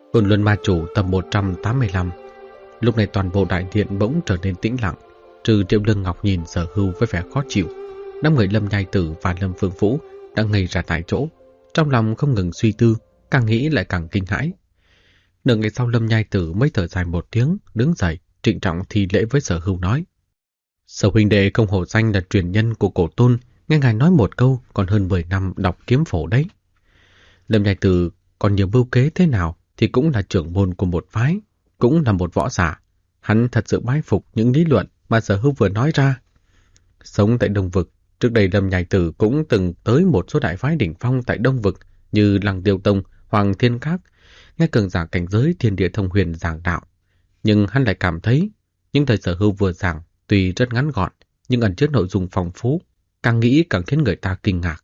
Côn Luân Ma Chủ tập 185. Lúc này toàn bộ đại điện bỗng trở nên tĩnh lặng, trừ Triệu Lương Ngọc nhìn Sở Hưu với vẻ khó chịu. Năm người Lâm Nhai Tử và Lâm Phương Vũ đã ngây ra tại chỗ, trong lòng không ngừng suy tư, càng nghĩ lại càng kinh hãi. Nửa ngày sau Lâm Nhai Tử mới thở dài một tiếng, đứng dậy, trịnh trọng thi lễ với Sở Hưu nói: Sở huynh đệ không hổ danh là truyền nhân của Cổ Tôn, nghe ngài nói một câu còn hơn 10 năm đọc kiếm phổ đấy. Lâm Nhai Tử còn nhiều mưu kế thế nào thì cũng là trưởng môn của một phái, cũng là một võ giả. Hắn thật sự bái phục những lý luận mà Sở Hưu vừa nói ra. Sống tại Đông Vực, trước đây Lâm Nhai Tử cũng từng tới một số đại phái đỉnh phong tại Đông Vực như Lăng Tiêu Tông, Hoàng Thiên Các, nghe cường giả cảnh giới Thiên Địa Thông Huyền giảng đạo. Nhưng hắn lại cảm thấy những thời Sở Hưu vừa giảng tuy rất ngắn gọn nhưng ẩn chứa nội dung phong phú, càng nghĩ càng khiến người ta kinh ngạc.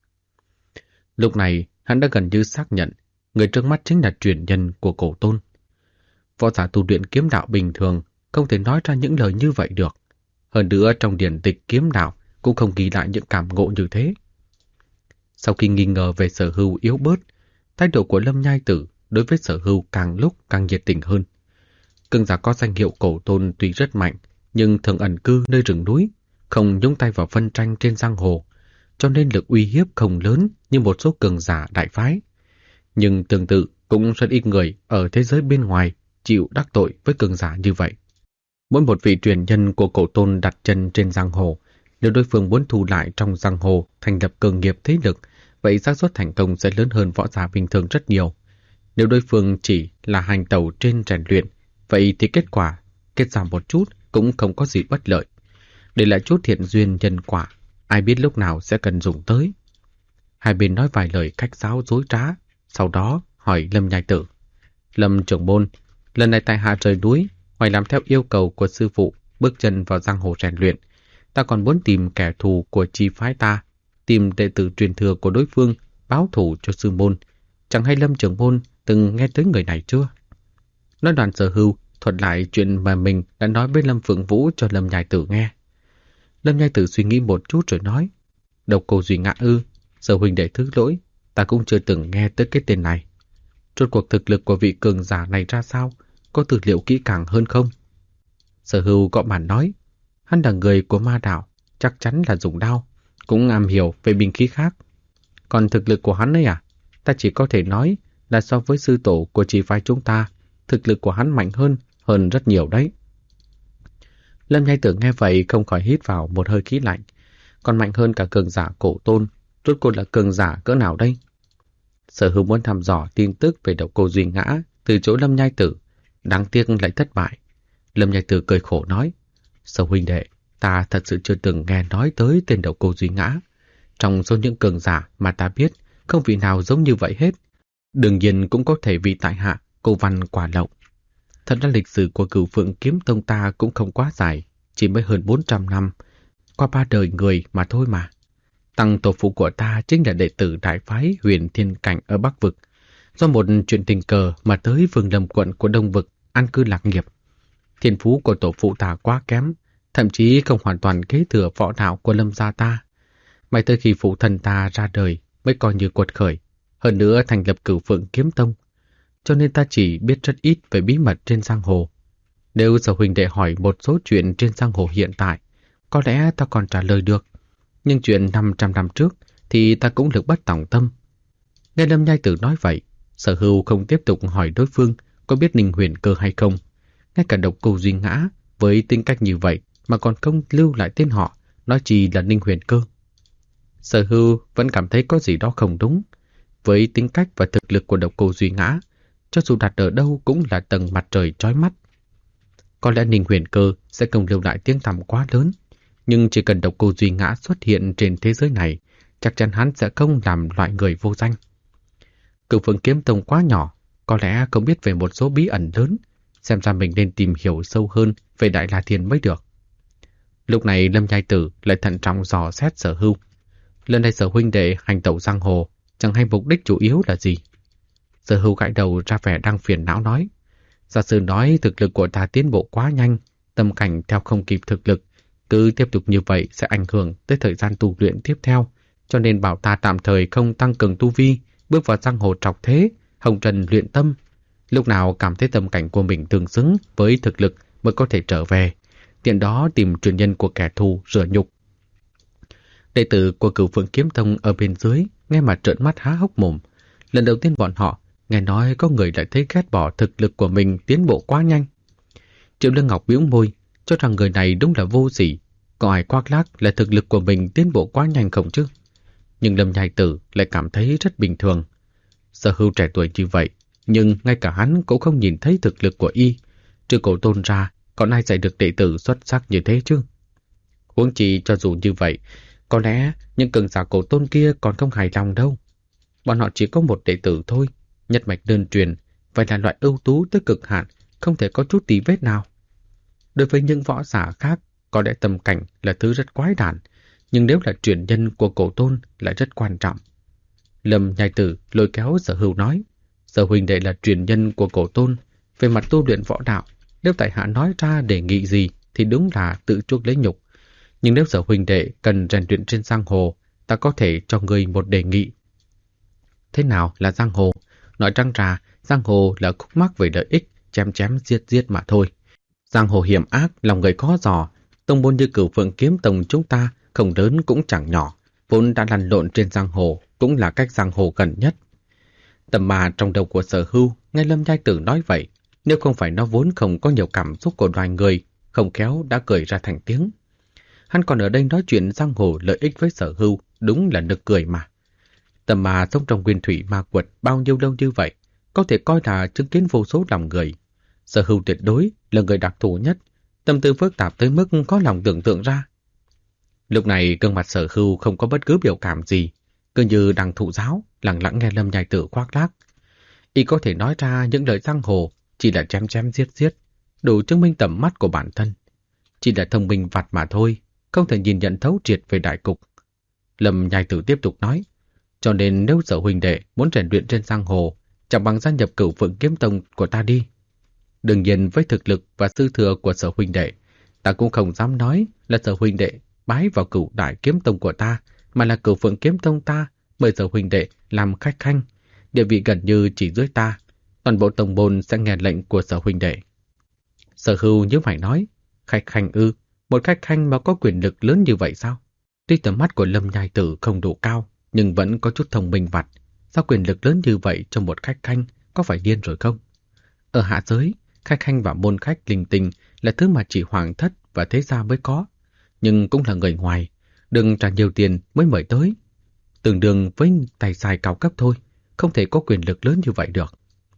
Lúc này hắn đã gần như xác nhận người trước mắt chính là truyền nhân của Cổ Tôn. Võ giả tu luyện kiếm đạo bình thường không thể nói ra những lời như vậy được. Hơn nữa trong điển tịch kiếm đạo cũng không ghi lại những cảm ngộ như thế. Sau khi nghi ngờ về Sở Hưu yếu bớt, thái độ của Lâm Nhai Tử đối với Sở Hưu càng lúc càng nhiệt tình hơn. Cường giả có danh hiệu Cổ Tôn tuy rất mạnh, nhưng thường ẩn cư nơi rừng núi, không nhúng tay vào phân tranh trên giang hồ, cho nên lực uy hiếp không lớn như một số cường giả đại phái. Nhưng tương tự cũng rất ít người ở thế giới bên ngoài chịu đắc tội với cường giả như vậy. Mỗi một vị truyền nhân của Cổ Tôn đặt chân trên giang hồ, nếu đối phương muốn thu lại trong giang hồ thành lập cơ nghiệp thế lực, vậy xác suất thành công sẽ lớn hơn võ giả bình thường rất nhiều. Nếu đối phương chỉ là hành tẩu trên rèn luyện, vậy thì kết quả kết giảm một chút cũng không có gì bất lợi. Để lại chút thiện duyên nhân quả, ai biết lúc nào sẽ cần dùng tới. Hai bên nói vài lời khách sáo dối trá, sau đó hỏi Lâm Nhai Tử: Lâm trưởng môn, lần này tại hạ rời núi, ngoài làm theo yêu cầu của sư phụ, bước chân vào giang hồ rèn luyện, ta còn muốn tìm kẻ thù của chi phái ta, tìm đệ tử truyền thừa của đối phương, báo thù cho sư môn. Chẳng hay Lâm trưởng môn từng nghe tới người này chưa? Nói đoạn Sở Hưu thuật lại chuyện mà mình đã nói với Lâm Phượng Vũ cho Lâm Nhai Tử nghe. Lâm Nhai Tử suy nghĩ một chút rồi nói: Độc Cô Duy Ngã ư? Sở huynh đệ thứ lỗi, ta cũng chưa từng nghe tới cái tên này. Rốt cuộc thực lực của vị cường giả này ra sao? Có tư liệu kỹ càng hơn không? Sở Hưu gõ bàn nói: Hắn là người của ma đạo, chắc chắn là dùng đao, cũng am hiểu về binh khí khác. Còn thực lực của hắn ấy à? Ta chỉ có thể nói là so với sư tổ của chỉ phái chúng ta, thực lực của hắn mạnh hơn rất nhiều đấy. Lâm Nhai Tử nghe vậy không khỏi hít vào một hơi khí lạnh. Còn mạnh hơn cả cường giả Cổ Tôn, rốt cuộc là cường giả cỡ nào đây? Sở Hưu muốn thăm dò tin tức về Độc Cô Duy Ngã từ chỗ Lâm Nhai Tử, đáng tiếc lại thất bại. Lâm Nhai Tử cười khổ nói: Sở huynh đệ, ta thật sự chưa từng nghe nói tới tên Độc Cô Duy Ngã. Trong số những cường giả mà ta biết, không vị nào giống như vậy hết. Đương nhiên cũng có thể vì tại hạ Cô Văn quả lậu. Thật ra lịch sử của Cửu Phượng Kiếm Tông ta cũng không quá dài, chỉ mới hơn 400 năm, qua 3 đời người mà thôi mà. Tăng tổ phụ của ta chính là đệ tử đại phái Huyền Thiên Cảnh ở Bắc Vực, do một chuyện tình cờ mà tới Vương Lâm quận của Đông Vực an cư lạc nghiệp. Thiên phú của tổ phụ ta quá kém, thậm chí không hoàn toàn kế thừa võ đạo của Lâm gia ta. Mãi tới khi phụ thân ta ra đời mới coi như quật khởi, hơn nữa thành lập Cửu Phượng Kiếm Tông. Cho nên ta chỉ biết rất ít về bí mật trên giang hồ. Nếu Sở huynh đệ hỏi một số chuyện trên giang hồ hiện tại, có lẽ ta còn trả lời được. Nhưng chuyện 500 năm trước thì ta cũng lực bất tòng tâm. Nghe Lâm Nhai Tử nói vậy, Sở Hưu không tiếp tục hỏi đối phương có biết Ninh Huyền Cơ hay không. Ngay cả Độc Cô Duy Ngã với tính cách như vậy mà còn không lưu lại tên họ, nói chi là Ninh Huyền Cơ. Sở Hưu vẫn cảm thấy có gì đó không đúng. Với tính cách và thực lực của Độc Cô Duy Ngã, cho dù đặt ở đâu cũng là tầng mặt trời chói mắt. Có lẽ Ninh Huyền Cơ sẽ không lưu lại tiếng tăm quá lớn, nhưng chỉ cần Độc Cô Duy Ngã xuất hiện trên thế giới này, chắc chắn hắn sẽ không làm loại người vô danh. Cửu Phượng Kiếm Tông quá nhỏ, có lẽ không biết về một số bí ẩn lớn, xem ra mình nên tìm hiểu sâu hơn về Đại La Thiên mới được. Lúc này Lâm Nhai Tử lại thận trọng dò xét Sở Hưu. Lần này Sở huynh đệ hành tẩu giang hồ, chẳng hay mục đích chủ yếu là gì? Sở Hưu gãi đầu ra vẻ đang phiền não nói: Giả sử nói thực lực của ta tiến bộ quá nhanh, tâm cảnh theo không kịp thực lực, cứ tiếp tục như vậy sẽ ảnh hưởng tới thời gian tu luyện tiếp theo, cho nên bảo ta tạm thời không tăng cường tu vi, bước vào giang hồ trọc thế, hồng trần luyện tâm. Lúc nào cảm thấy tâm cảnh của mình tương xứng với thực lực mới có thể trở về, tiện đó tìm truyền nhân của kẻ thù rửa nhục. Đệ tử của Cửu Phượng Kiếm Tông ở bên dưới nghe mà trợn mắt há hốc mồm. Lần đầu tiên bọn họ nghe nói có người lại thấy ghét bỏ thực lực của mình tiến bộ quá nhanh. Triệu Lương Ngọc bĩu môi, cho rằng người này đúng là vô sỉ. Có ai khoác lác là thực lực của mình tiến bộ quá nhanh không chứ? Nhưng Lâm Nhai Tử lại cảm thấy rất bình thường. Sở Hưu trẻ tuổi như vậy, nhưng ngay cả hắn cũng không nhìn thấy thực lực của y. Trừ Cổ Tôn ra, còn ai dạy được đệ tử xuất sắc như thế chứ? Huống chi cho dù như vậy, có lẽ những cường giả Cổ Tôn kia còn không hài lòng đâu. Bọn họ chỉ có một đệ tử thôi, nhất mạch đơn truyền, phải là loại ưu tú tới cực hạn, không thể có chút tí vết nào. Đối với những võ giả khác, có lẽ tâm cảnh là thứ rất quái đản, nhưng nếu là truyền nhân của Cổ Tôn lại rất quan trọng. Lâm Nhai Tử lôi kéo Sở Hưu nói, Sở huynh đệ là truyền nhân của Cổ Tôn, về mặt tu luyện võ đạo, nếu tại hạ nói ra đề nghị gì thì đúng là tự chuốc lấy nhục. Nhưng nếu Sở huynh đệ cần rèn luyện trên giang hồ, ta có thể cho ngươi một đề nghị. Thế nào là giang hồ? Nói trắng ra, giang hồ là khúc mắc về lợi ích, chém chém giết giết mà thôi. Giang hồ hiểm ác, lòng người khó dò. Tông môn như Cửu Phượng Kiếm Tông chúng ta không lớn cũng chẳng nhỏ, vốn đã lăn lộn trên giang hồ, cũng là cách giang hồ gần nhất. Tầm mà trong đầu của Sở Hưu, nghe Lâm Nhai Tử nói vậy, nếu không phải nó vốn không có nhiều cảm xúc của loài người, không khéo đã cười ra thành tiếng. Hắn còn ở đây nói chuyện giang hồ lợi ích với Sở Hưu, đúng là nực cười mà. Tầm mà sống trong nguyên thủy ma quật bao nhiêu lâu như vậy, có thể coi là chứng kiến vô số lòng người. Sở Hưu tuyệt đối là người đặc thù nhất, tâm tư phức tạp tới mức có lòng tưởng tượng ra. Lúc này gương mặt Sở Hưu không có bất cứ biểu cảm gì, cứ như đang thụ giáo, lặng lặng nghe Lâm Nhai Tử khoác lác. Y có thể nói ra những lời giang hồ chỉ là chém chém giết giết, đủ chứng minh tầm mắt của bản thân. Chỉ là thông minh vặt mà thôi, không thể nhìn nhận thấu triệt về đại cục. Lâm Nhai Tử tiếp tục nói, cho nên nếu Sở huynh đệ muốn rèn luyện trên giang hồ, chẳng bằng gia nhập Cửu Phượng Kiếm Tông của ta đi. Đương nhiên với thực lực và sư thừa của Sở huynh đệ, ta cũng không dám nói là Sở huynh đệ bái vào Cửu Đại Kiếm Tông của ta, mà là Cửu Phượng Kiếm Tông ta mời Sở huynh đệ làm khách khanh, địa vị gần như chỉ dưới ta, toàn bộ tông môn sẽ nghe lệnh của Sở huynh đệ. Sở Hưu nhíu mày nói, khách khanh ư? Một khách khanh mà có quyền lực lớn như vậy sao? Tuy tầm mắt của Lâm Nhai Tử không đủ cao, nhưng vẫn có chút thông minh vặt. Sao quyền lực lớn như vậy cho một khách khanh, có phải điên rồi không? Ở hạ giới, khách khanh và môn khách linh tinh là thứ mà chỉ hoàng thất và thế gia mới có, nhưng cũng là người ngoài, đừng trả nhiều tiền mới mời tới. Tương đương với tài xài cao cấp thôi, không thể có quyền lực lớn như vậy được.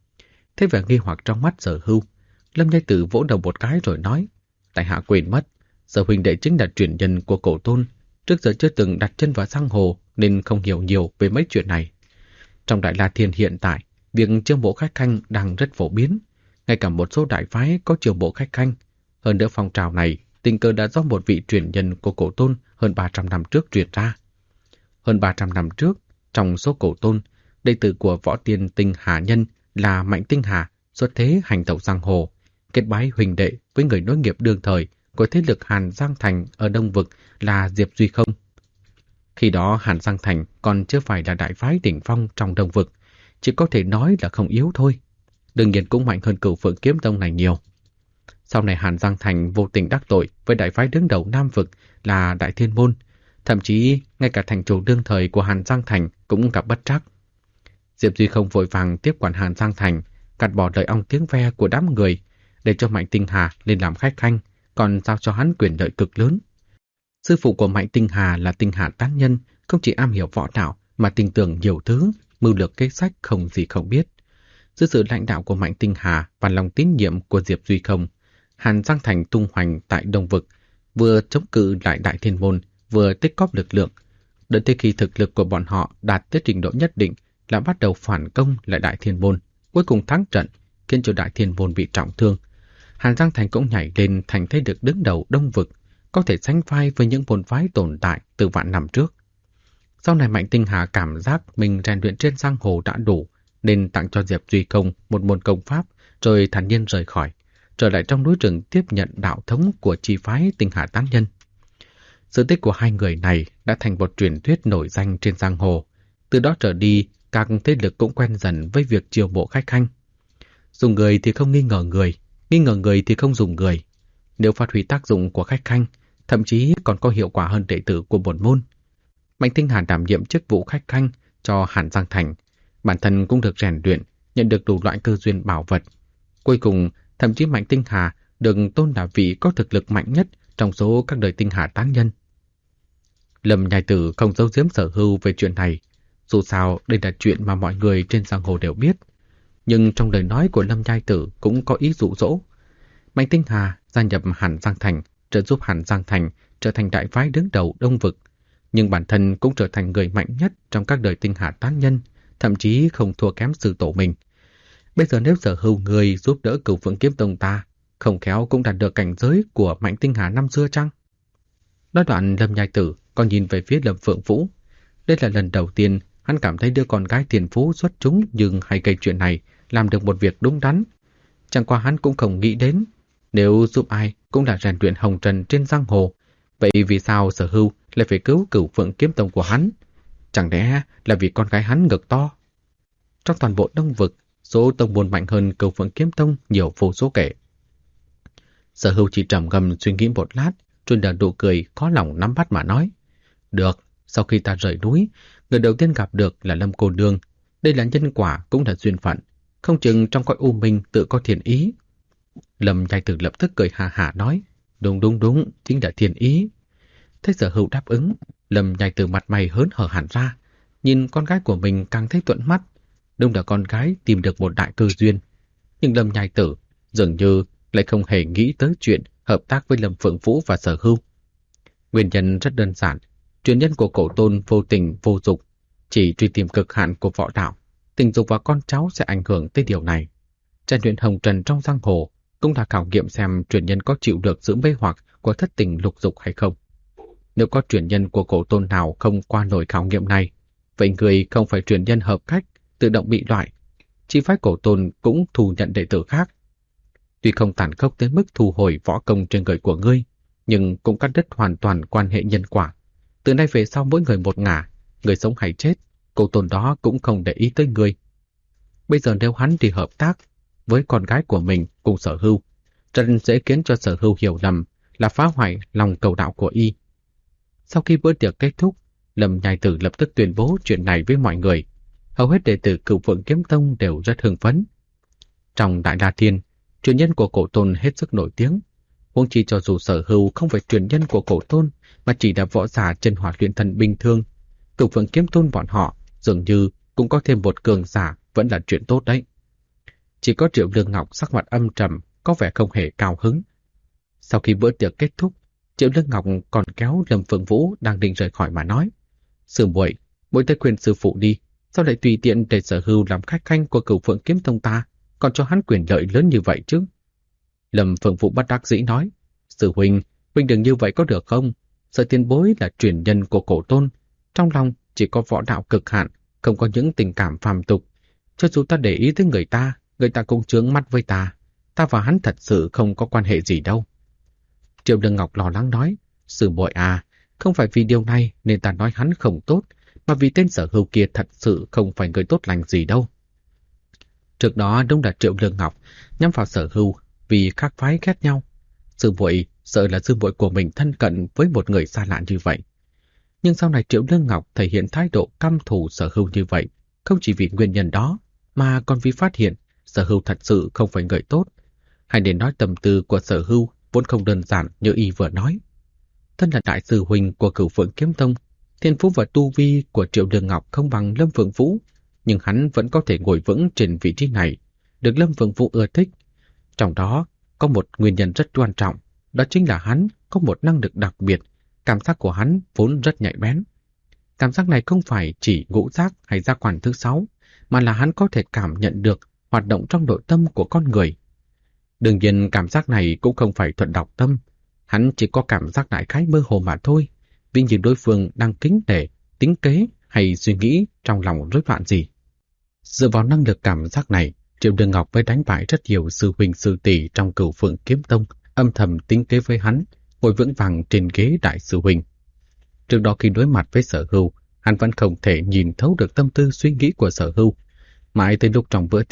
Thế vẻ nghi hoặc trong mắt Sở Hưu, Lâm Nhai Tử vỗ đầu một cái rồi nói, tại hạ quên mất, Sở huynh đệ chính là truyền nhân của Cổ Tôn, trước giờ chưa từng đặt chân vào giang hồ nên không hiểu nhiều về mấy chuyện này. Trong Đại La Thiên hiện tại, việc chiêu mộ khách khanh đang rất phổ biến, ngay cả một số đại phái có chiêu mộ khách khanh. Hơn nữa phong trào này tình cờ đã do một vị truyền nhân của Cổ Tôn hơn 300 năm trước truyền ra. Hơn 300 năm trước, trong số Cổ Tôn, đệ tử của Võ Tiên Tinh Hà Nhân là Mạnh Tinh Hà xuất thế hành tẩu giang hồ, kết bái huỳnh đệ với người nối nghiệp đương thời của thế lực Hàn Giang Thành ở Đông Vực là Diệp Duy Không. Khi đó Hàn Giang Thành còn chưa phải là đại phái đỉnh phong trong Đông Vực, chỉ có thể nói là không yếu thôi. Đương nhiên cũng mạnh hơn Cửu Phượng Kiếm Tông này nhiều. Sau này Hàn Giang Thành vô tình đắc tội với đại phái đứng đầu Nam Vực là Đại Thiên Môn, thậm chí ngay cả thành chủ đương thời của Hàn Giang Thành cũng gặp bất trắc. Diệp Duy Không vội vàng tiếp quản Hàn Giang Thành, gạt bỏ lời ong tiếng ve của đám người, để cho Mạnh Tinh Hà lên làm khách khanh, còn giao cho hắn quyền lợi cực lớn. Sư phụ của Mạnh Tinh Hà là Tinh Hà Tán Nhân, không chỉ am hiểu võ đạo mà tin tưởng nhiều thứ, mưu lược kế sách không gì không biết. Dưới sự lãnh đạo của Mạnh Tinh Hà và lòng tín nhiệm của Diệp Duy Không, Hàn Giang Thành tung hoành tại Đông Vực, vừa chống cự lại Đại Thiên Môn, vừa tích góp lực lượng. Đợi tới khi thực lực của bọn họ đạt tới trình độ nhất định là bắt đầu phản công lại Đại Thiên Môn, cuối cùng thắng trận, khiến cho Đại Thiên Môn bị trọng thương. Hàn Giang Thành cũng nhảy lên thành thế lực đứng đầu Đông Vực, có thể sánh vai với những môn phái tồn tại từ vạn năm trước. Sau này Mạnh Tinh Hà cảm giác mình rèn luyện trên giang hồ đã đủ, nên tặng cho Diệp Duy Không một môn công pháp, rồi thản nhiên rời khỏi, trở lại trong núi rừng tiếp nhận đạo thống của chi phái Tinh Hà Tán Nhân. Sự tích của hai người này đã thành một truyền thuyết nổi danh trên giang hồ. Từ đó trở đi, các thế lực cũng quen dần với việc chiêu mộ khách khanh. Dùng người thì không nghi ngờ người thì không dùng người. Nếu phát huy tác dụng của khách khanh, thậm chí còn có hiệu quả hơn đệ tử của bổn môn. Mạnh Tinh Hà đảm nhiệm chức vụ khách khanh cho Hàn Giang Thành, bản thân cũng được rèn luyện, nhận được đủ loại cơ duyên bảo vật. Cuối cùng, thậm chí Mạnh Tinh Hà được tôn là vị có thực lực mạnh nhất trong số các đời Tinh Hà tán nhân. Lâm Nhai Tử không giấu giếm Sở Hưu về chuyện này, dù sao đây là chuyện mà mọi người trên giang hồ đều biết. Nhưng trong lời nói của Lâm Nhai Tử cũng có ý dụ dỗ. Mạnh Tinh Hà gia nhập Hàn Giang Thành, trợ giúp Hàn Giang Thành trở thành đại phái đứng đầu Đông Vực, nhưng bản thân cũng trở thành người mạnh nhất trong các đời Tinh Hà tán nhân, thậm chí không thua kém sư tổ mình. Bây giờ nếu Sở Hưu người giúp đỡ Cửu Phượng Kiếm Tông ta, không khéo cũng đạt được cảnh giới của Mạnh Tinh Hà năm xưa chăng? Nói đoạn, Lâm Nhai Tử còn nhìn về phía Lâm Phượng Vũ. Đây là lần đầu tiên hắn cảm thấy đứa con gái tiền phú xuất chúng nhưng hay gây chuyện này làm được một việc đúng đắn. Chẳng qua hắn cũng không nghĩ đến, nếu giúp ai cũng là rèn luyện hồng trần trên giang hồ, vậy vì sao Sở Hưu lại phải cứu Cửu Phượng Kiếm Tông của hắn? Chẳng lẽ là vì con gái hắn ngực to? Trong toàn bộ Đông Vực, số tông môn mạnh hơn Cửu Phượng Kiếm Tông nhiều vô số kể. Sở Hưu chỉ trầm ngâm suy nghĩ một lát, rồi nở nụ cười khó lòng nắm bắt mà nói: Được, sau khi ta rời núi, người đầu tiên gặp được là Lâm cô nương. Đây là nhân quả cũng là duyên phận, không chừng trong cõi u minh tự có thiên ý. Lâm Nhai Tử lập tức cười hà hả nói: Đúng, chính là thiên ý. Thế Sở Hưu đáp ứng, Lâm Nhai Tử mặt mày hớn hở hẳn ra, nhìn con gái của mình càng thấy thuận mắt. Đúng là con gái tìm được một đại cơ duyên. Nhưng Lâm Nhai Tử dường như lại không hề nghĩ tới chuyện hợp tác với Lâm Phượng Vũ và Sở Hưu. Nguyên nhân rất đơn giản, truyền nhân của Cổ Tôn vô tình vô dục, chỉ truy tìm cực hạn của võ đạo, tình dục và con cháu sẽ ảnh hưởng tới điều này. Rèn luyện hồng trần trong giang hồ cũng là khảo nghiệm xem truyền nhân có chịu được sự mê hoặc của thất tình lục dục hay không. Nếu có truyền nhân của Cổ Tôn nào không qua nổi khảo nghiệm này, vậy người không phải truyền nhân hợp cách, tự động bị loại. Chỉ phái Cổ Tôn cũng thu nhận đệ tử khác. Tuy không tàn khốc tới mức thu hồi võ công trên người của ngươi, nhưng cũng cắt đứt hoàn toàn quan hệ nhân quả. Từ nay về sau mỗi người một ngả, người sống hay chết, Cổ Tôn đó cũng không để ý tới ngươi. Bây giờ nếu hắn đi hợp tác với con gái của mình cùng Sở Hưu, rất dễ khiến cho Sở Hưu hiểu lầm là phá hoại lòng cầu đạo của y. Sau khi bữa tiệc kết thúc, Lâm Nhai Tử lập tức tuyên bố chuyện này với mọi người. Hầu hết đệ tử Cửu Phượng Kiếm Tông đều rất hưng phấn. Trong Đại La Thiên, truyền nhân của Cổ Tôn hết sức nổi tiếng. Huống chi cho dù Sở Hưu không phải truyền nhân của Cổ Tôn, mà chỉ là võ giả chân hỏa luyện thần bình thường, Cửu Phượng Kiếm Tôn bọn họ dường như cũng có thêm một cường giả vẫn là chuyện tốt đấy. Chỉ có Triệu Lương Ngọc sắc mặt âm trầm, có vẻ không hề cao hứng. Sau khi bữa tiệc kết thúc, Triệu Lương Ngọc còn kéo Lâm Phượng Vũ đang định rời khỏi mà nói: Sư muội, muội tới khuyên sư phụ đi, sao lại tùy tiện để Sở Hưu làm khách khanh của Cửu Phượng Kiếm Tông ta, còn cho hắn quyền lợi lớn như vậy chứ? Lâm Phượng Vũ bất đắc dĩ nói: Sư huynh đừng như vậy có được không? Sở tiền bối là truyền nhân của Cổ Tôn, trong lòng chỉ có võ đạo cực hạn, không có những tình cảm phàm tục. Cho dù ta để ý tới người ta cũng chướng mắt với ta và hắn thật sự không có quan hệ gì đâu. Triệu Lương Ngọc lo lắng nói: Sư muội à, không phải vì điều này nên ta nói hắn không tốt, mà vì tên Sở Hưu kia thật sự không phải người tốt lành gì đâu. Trước đó đúng là Triệu Lương Ngọc nhắm vào Sở Hưu vì khác phái ghét nhau. Sư muội sợ là sư muội của mình thân cận với một người xa lạ như vậy. Nhưng sau này Triệu Lương Ngọc thể hiện thái độ căm thù Sở Hưu như vậy, không chỉ vì nguyên nhân đó, mà còn vì phát hiện Sở Hưu thật sự không phải người tốt. Hay nên nói tâm tư của Sở Hưu vốn không đơn giản như y vừa nói. Thân là đại sư huynh của Cửu Phượng Kiếm Tông, thiên phú và tu vi của Triệu Lương Ngọc không bằng Lâm Phượng Vũ, nhưng hắn vẫn có thể ngồi vững trên vị trí này, được Lâm Phượng Vũ ưa thích. Trong đó có một nguyên nhân rất quan trọng, đó chính là hắn có một năng lực đặc biệt, cảm giác của hắn vốn rất nhạy bén. Cảm giác này không phải chỉ ngũ giác hay giác quan thứ 6, mà là hắn có thể cảm nhận được hoạt động trong nội tâm của con người. Đương nhiên cảm giác này cũng không phải thuận đọc tâm, hắn chỉ có cảm giác đại khái mơ hồ mà thôi, vì như đối phương đang kính nể, tính kế hay suy nghĩ trong lòng rối loạn gì. Dựa vào năng lực cảm giác này, Triệu Lương Ngọc mới đánh bại rất nhiều sư huynh sư tỷ trong Cửu Phượng Kiếm Tông, âm thầm tính kế với hắn, ngồi vững vàng trên ghế đại sư huynh. Trước đó khi đối mặt với Sở Hưu, hắn vẫn không thể nhìn thấu được tâm tư suy nghĩ của Sở Hưu. Mãi tới lúc trong bữa tiệc,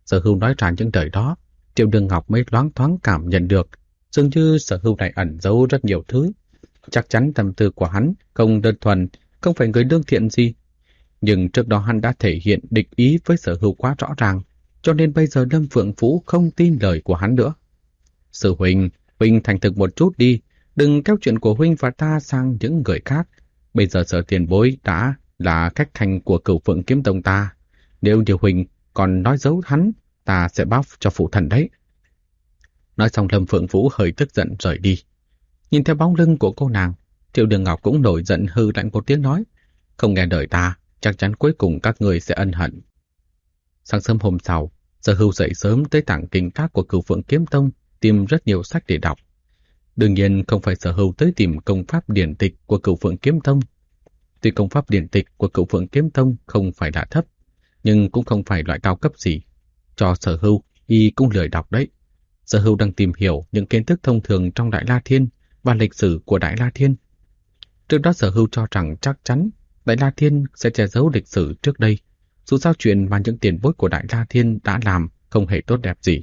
Sở Hưu nói ra những lời đó, Triệu Đường Ngọc mới loáng thoáng cảm nhận được, dường như Sở Hưu này ẩn giấu rất nhiều thứ. Chắc chắn tâm tư của hắn không đơn thuần, không phải người lương thiện gì. Nhưng trước đó hắn đã thể hiện địch ý với Sở Hưu quá rõ ràng, cho nên bây giờ Lâm Phượng Vũ không tin lời của hắn nữa. Sư huynh, huynh thành thực một chút đi, đừng kéo chuyện của huynh và ta sang những người khác. Bây giờ Sở tiền bối đã là khách thành của Cửu Phượng Kiếm Tông ta. Nếu điều huynh còn nói giấu hắn, ta sẽ báo cho phụ thần đấy. Nói xong Lâm Phượng Vũ hơi tức giận rời đi. Nhìn theo bóng lưng của cô nàng, Triệu Đường Ngọc cũng nổi giận hư lạnh một tiếng nói, không nghe lời ta, chắc chắn cuối cùng các người sẽ ân hận. Sáng sớm hôm sau, Sở Hưu dậy sớm tới tảng kinh các của Cửu Phượng Kiếm Tông, tìm rất nhiều sách để đọc. Đương nhiên không phải Sở Hưu tới tìm công pháp điển tịch của Cửu Phượng Kiếm Tông. Tuy công pháp điển tịch của Cửu Phượng Kiếm Tông không phải là thấp, nhưng cũng không phải loại cao cấp gì. Cho Sở Hưu, y cũng lười đọc đấy. Sở Hưu đang tìm hiểu những kiến thức thông thường trong Đại La Thiên và lịch sử của Đại La Thiên. Trước đó Sở Hưu cho rằng chắc chắn Đại La Thiên sẽ che giấu lịch sử trước đây, dù sao chuyện mà những tiền bối của Đại La Thiên đã làm không hề tốt đẹp gì.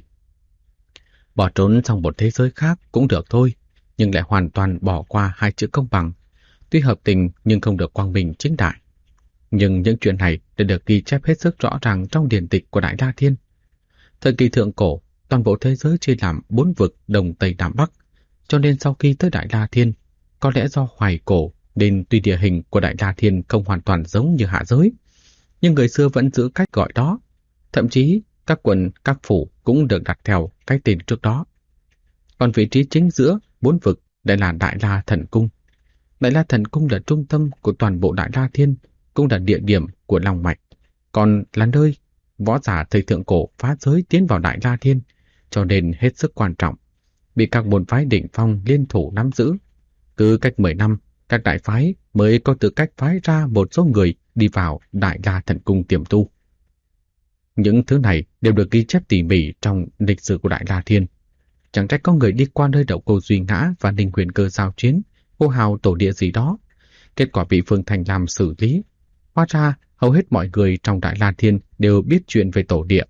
Bỏ trốn trong một thế giới khác cũng được thôi, nhưng lại hoàn toàn bỏ qua hai chữ công bằng. Tuy hợp tình nhưng không được quang minh chính đại. Nhưng những chuyện này đã được ghi chép hết sức rõ ràng trong điển tịch của Đại La Thiên. Thời kỳ thượng cổ, toàn bộ thế giới chia làm 4 vực Đông Tây Nam Bắc, cho nên sau khi tới Đại La Thiên, có lẽ do hoài cổ nên tuy địa hình của Đại La Thiên không hoàn toàn giống như hạ giới, nhưng người xưa vẫn giữ cách gọi đó. Thậm chí các quận, các phủ cũng được đặt theo cái tên trước đó. Còn vị trí chính giữa 4 vực lại là Đại La Thần Cung. Đại La Thần Cung là trung tâm của toàn bộ Đại La Thiên, cũng là địa điểm của Long Mạch, còn là nơi võ giả thời thượng cổ phá giới tiến vào Đại La Thiên, cho nên hết sức quan trọng, bị các môn phái đỉnh phong liên thủ nắm giữ. Cứ cách 10 năm, các đại phái mới có tư cách phái ra một số người đi vào Đại La Thần Cung tiềm tu. Những thứ này đều được ghi chép tỉ mỉ trong lịch sử của Đại La Thiên. Chẳng trách có người đi qua nơi Đậu Cô Duy Ngã và Ninh Huyền Cơ giao chiến, hô hào tổ địa gì đó, kết quả bị Phương Thành làm xử lý. Hóa ra hầu hết mọi người trong Đại La Thiên đều biết chuyện về tổ địa.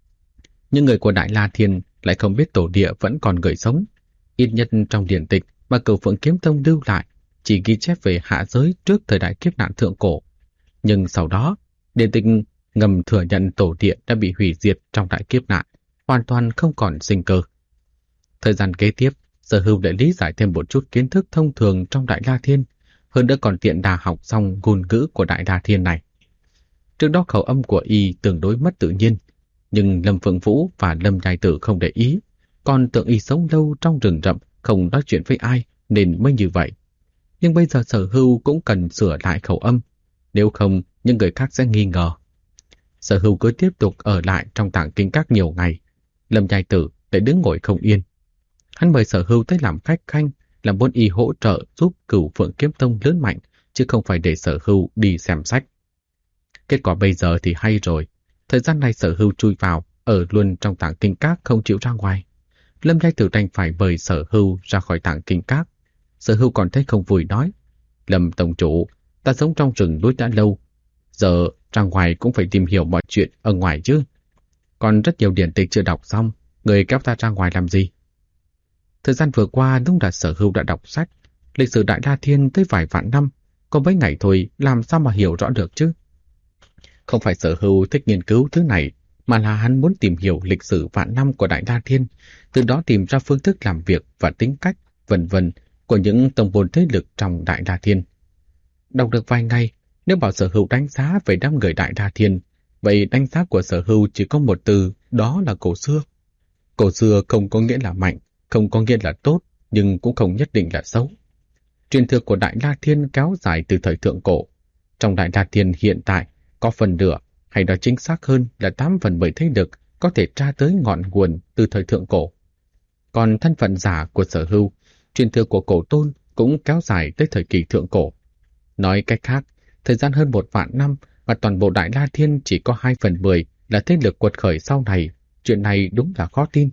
Nhưng người của Đại La Thiên lại không biết tổ địa vẫn còn người sống. Ít nhất trong điển tịch mà Cửu Phượng Kiếm Tông lưu lại chỉ ghi chép về hạ giới trước thời đại kiếp nạn thượng cổ. Nhưng sau đó, điển tịch ngầm thừa nhận tổ địa đã bị hủy diệt trong đại kiếp nạn, hoàn toàn không còn sinh cơ. Thời gian kế tiếp, Sở Hưu đã lý giải thêm một chút kiến thức thông thường trong Đại La Thiên, hơn nữa còn tiện đà học xong ngôn ngữ của Đại La Thiên này. Trước đó khẩu âm của y tương đối mất tự nhiên, nhưng Lâm Phượng Vũ và Lâm Nhai Tử không để ý, còn tưởng y sống lâu trong rừng rậm không nói chuyện với ai nên mới như vậy. Nhưng bây giờ Sở Hưu cũng cần sửa lại khẩu âm, nếu không những người khác sẽ nghi ngờ. Sở Hưu cứ tiếp tục ở lại trong tảng kinh các nhiều ngày. Lâm Nhai Tử để đứng ngồi không yên. Hắn mời Sở Hưu tới làm khách khanh, làm muốn y hỗ trợ giúp Cửu Phượng Kiếm Tông lớn mạnh, chứ không phải để Sở Hưu đi xem sách. Kết quả bây giờ thì hay rồi. Thời gian này Sở Hưu chui vào, ở luôn trong tảng kinh các không chịu ra ngoài. Lâm Nhai Tử đành phải mời Sở Hưu ra khỏi tảng kinh các. Sở Hưu còn thấy không vui nói, Lâm Tổng chủ, ta sống trong rừng núi đã lâu, giờ ra ngoài cũng phải tìm hiểu mọi chuyện ở ngoài chứ. Còn rất nhiều điển tịch chưa đọc xong, người kéo ta ra ngoài làm gì? Thời gian vừa qua đúng là Sở Hưu đã đọc sách, lịch sử Đại La Thiên tới vài vạn năm, có mấy ngày thôi làm sao mà hiểu rõ được chứ? Không phải Sở Hưu thích nghiên cứu thứ này, mà là hắn muốn tìm hiểu lịch sử vạn năm của Đại La Thiên, từ đó tìm ra phương thức làm việc và tính cách, vân vân của những tông môn thế lực trong Đại La Thiên. Đọc được vài ngày, nếu bảo Sở Hưu đánh giá về đám người Đại La Thiên, vậy đánh giá của Sở Hưu chỉ có một từ, đó là cổ xưa. Cổ xưa không có nghĩa là mạnh, không có nghĩa là tốt, nhưng cũng không nhất định là xấu. Truyền thừa của Đại La Thiên kéo dài từ thời thượng cổ. Trong Đại La Thiên hiện tại có phần nửa, hay nói chính xác hơn là 8/10 thế lực có thể tra tới ngọn nguồn từ thời thượng cổ. Còn thân phận giả của Sở Hưu, truyền thừa của cổ tôn cũng kéo dài tới thời kỳ thượng cổ. Nói cách khác, thời gian hơn 1 vạn năm mà toàn bộ Đại La Thiên chỉ có 2/10 là thế lực quật khởi sau này, chuyện này đúng là khó tin.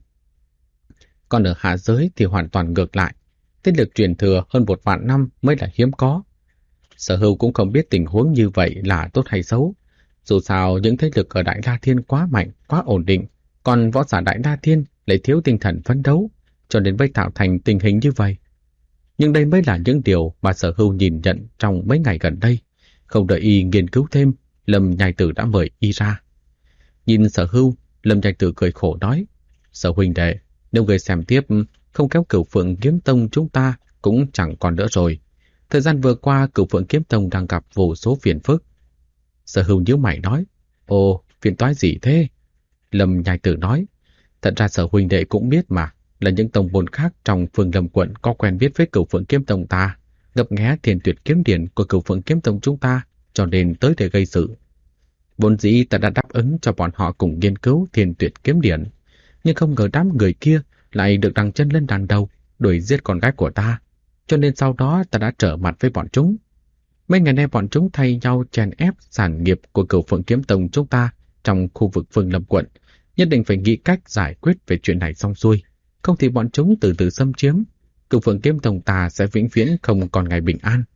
Còn ở hạ giới thì hoàn toàn ngược lại, thế lực truyền thừa hơn 1 vạn năm mới là hiếm có. Sở Hưu cũng không biết tình huống như vậy là tốt hay xấu. Dù sao những thế lực ở Đại La Thiên quá mạnh, quá ổn định, Còn võ giả Đại La Thiên lại thiếu tinh thần phấn đấu, cho nên mới tạo thành tình hình như vậy. Nhưng đây mới là những điều mà Sở Hưu nhìn nhận trong mấy ngày gần đây. Không đợi y nghiên cứu thêm, Lâm Nhai Tử đã mời y ra. Nhìn Sở Hưu, Lâm Nhai Tử cười khổ nói, Sở huynh đệ, nếu người xem tiếp, không kéo Cửu Phượng Kiếm Tông chúng ta cũng chẳng còn nữa rồi. Thời gian vừa qua, Cửu Phượng Kiếm Tông đang gặp vô số phiền phức. Sở Hưu nhíu mày nói, ồ, phiền toái gì thế? Lâm Nhai Tử nói, thật ra Sở huynh đệ cũng biết mà, là những tông môn khác trong Phương Lâm quận có quen biết với Cửu Phượng Kiếm Tông ta, ngấp nghé Thiên Tuyệt kiếm điển của Cửu Phượng Kiếm Tông chúng ta, cho nên tới để gây sự. Vốn dĩ ta đã đáp ứng cho bọn họ cùng nghiên cứu Thiên Tuyệt kiếm điển, nhưng không ngờ đám người kia lại được đằng chân lên đàn đầu, đuổi giết con gái của ta, cho nên sau đó ta đã trở mặt với bọn chúng. Mấy ngày nay bọn chúng thay nhau chèn ép sản nghiệp của Cửu Phượng Kiếm Tông chúng ta trong khu vực Phương Lâm quận, nhất định phải nghĩ cách giải quyết về chuyện này xong xuôi, không thì bọn chúng từ từ xâm chiếm, Cửu Phượng Kiếm Tông ta sẽ vĩnh viễn không còn ngày bình an.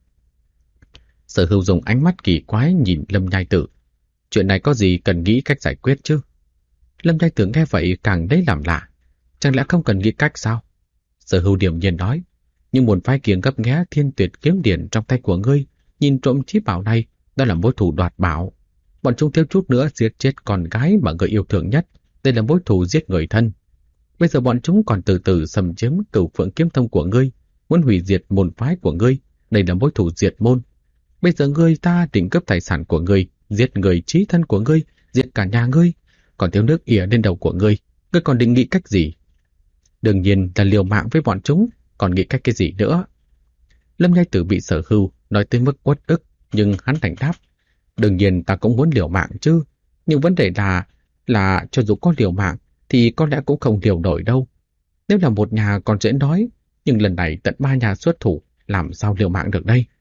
Sở Hưu dùng ánh mắt kỳ quái nhìn Lâm Nhai Tử. Chuyện này có gì cần nghĩ cách giải quyết chứ? Lâm Nhai Tử nghe vậy càng lấy làm lạ. Chẳng lẽ không cần nghĩ cách sao? Sở Hưu điềm nhiên nói, nhưng một phái kia gấp nghé Thiên Tuyệt kiếm điển trong tay của ngươi, nhìn trộm chí bảo này, đó là mối thù đoạt bảo. Bọn chúng thiếu chút nữa giết chết con gái mà người yêu thương nhất, đây là mối thù giết người thân. Bây giờ bọn chúng còn từ từ xâm chiếm Cửu Phượng Kiếm Tông của ngươi, muốn hủy diệt môn phái của ngươi, đây là mối thù diệt môn. Bây giờ ngươi ta định cướp tài sản của ngươi, giết người chí thân của ngươi, giết cả nhà ngươi, còn thiếu nước ỉa lên đầu của ngươi còn định nghĩ cách gì? Đương nhiên là liều mạng với bọn chúng, còn nghĩ cách cái gì nữa? Lâm Nhai Tử bị Sở Hưu nói tới mức uất ức, nhưng hắn đành đáp, đương nhiên ta cũng muốn liều mạng chứ, nhưng vấn đề là cho dù có liều mạng thì có lẽ cũng không liều nổi đâu. Nếu là một nhà còn dễ nói, nhưng lần này tận 3 nhà xuất thủ, làm sao liều mạng được đây?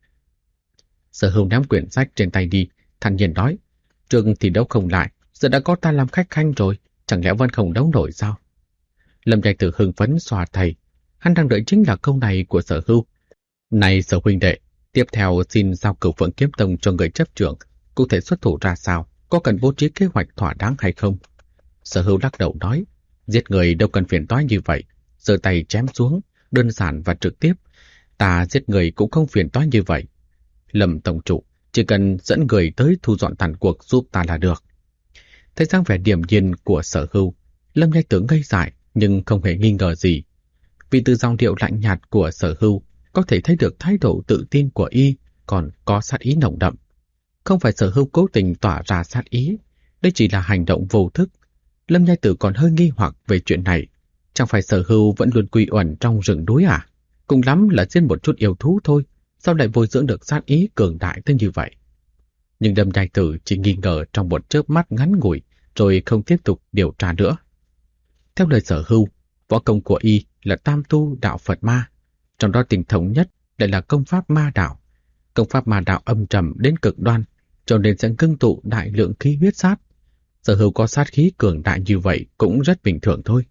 Sở Hưu ném quyển sách trên tay đi, thản nhiên nói, trường thì đấu không lại, giờ đã có ta làm khách khanh rồi, chẳng lẽ vẫn không đấu nổi sao? Lâm Nhai Tử hưng phấn xòa thầy, hắn đang đợi chính là câu này của Sở Hưu. Này Sở huynh đệ, tiếp theo xin giao Cửu Phượng Kiếm Tông cho người chấp trưởng, cụ thể xuất thủ ra sao, có cần bố trí kế hoạch thỏa đáng hay không? Sở Hưu lắc đầu nói, giết người đâu cần phiền toái như vậy, giơ tay chém xuống, đơn giản và trực tiếp. Ta giết người cũng không phiền toái như vậy. Lâm tổng chủ, chỉ cần dẫn người tới thu dọn tàn cuộc giúp ta là được. Thấy dáng vẻ điềm nhiên của Sở Hưu, Lâm Nhai Tử ngây dại nhưng không hề nghi ngờ gì. Vì từ dòng điệu lạnh nhạt của Sở Hưu có thể thấy được thái độ tự tin của y còn có sát ý nồng đậm. Không phải Sở Hưu cố tình tỏa ra sát ý, đây chỉ là hành động vô thức. Lâm Nhai Tử còn hơi nghi hoặc về chuyện này. Chẳng phải Sở Hưu vẫn luôn quy uẩn trong rừng núi à? Cùng lắm là giết một chút yêu thú thôi, sao lại bồi dưỡng được sát ý cường đại tới như vậy? Nhưng Lâm Nhai Tử chỉ nghi ngờ trong một chớp mắt ngắn ngủi, rồi không tiếp tục điều tra nữa. Theo lời Sở Hưu, võ công của y là tam tu đạo Phật ma, trong đó tinh thống nhất lại là công pháp ma đạo. Công pháp ma đạo âm trầm đến cực đoan, cho nên sẽ ngưng tụ đại lượng khí huyết sát. Sở Hưu có sát khí cường đại như vậy cũng rất bình thường thôi.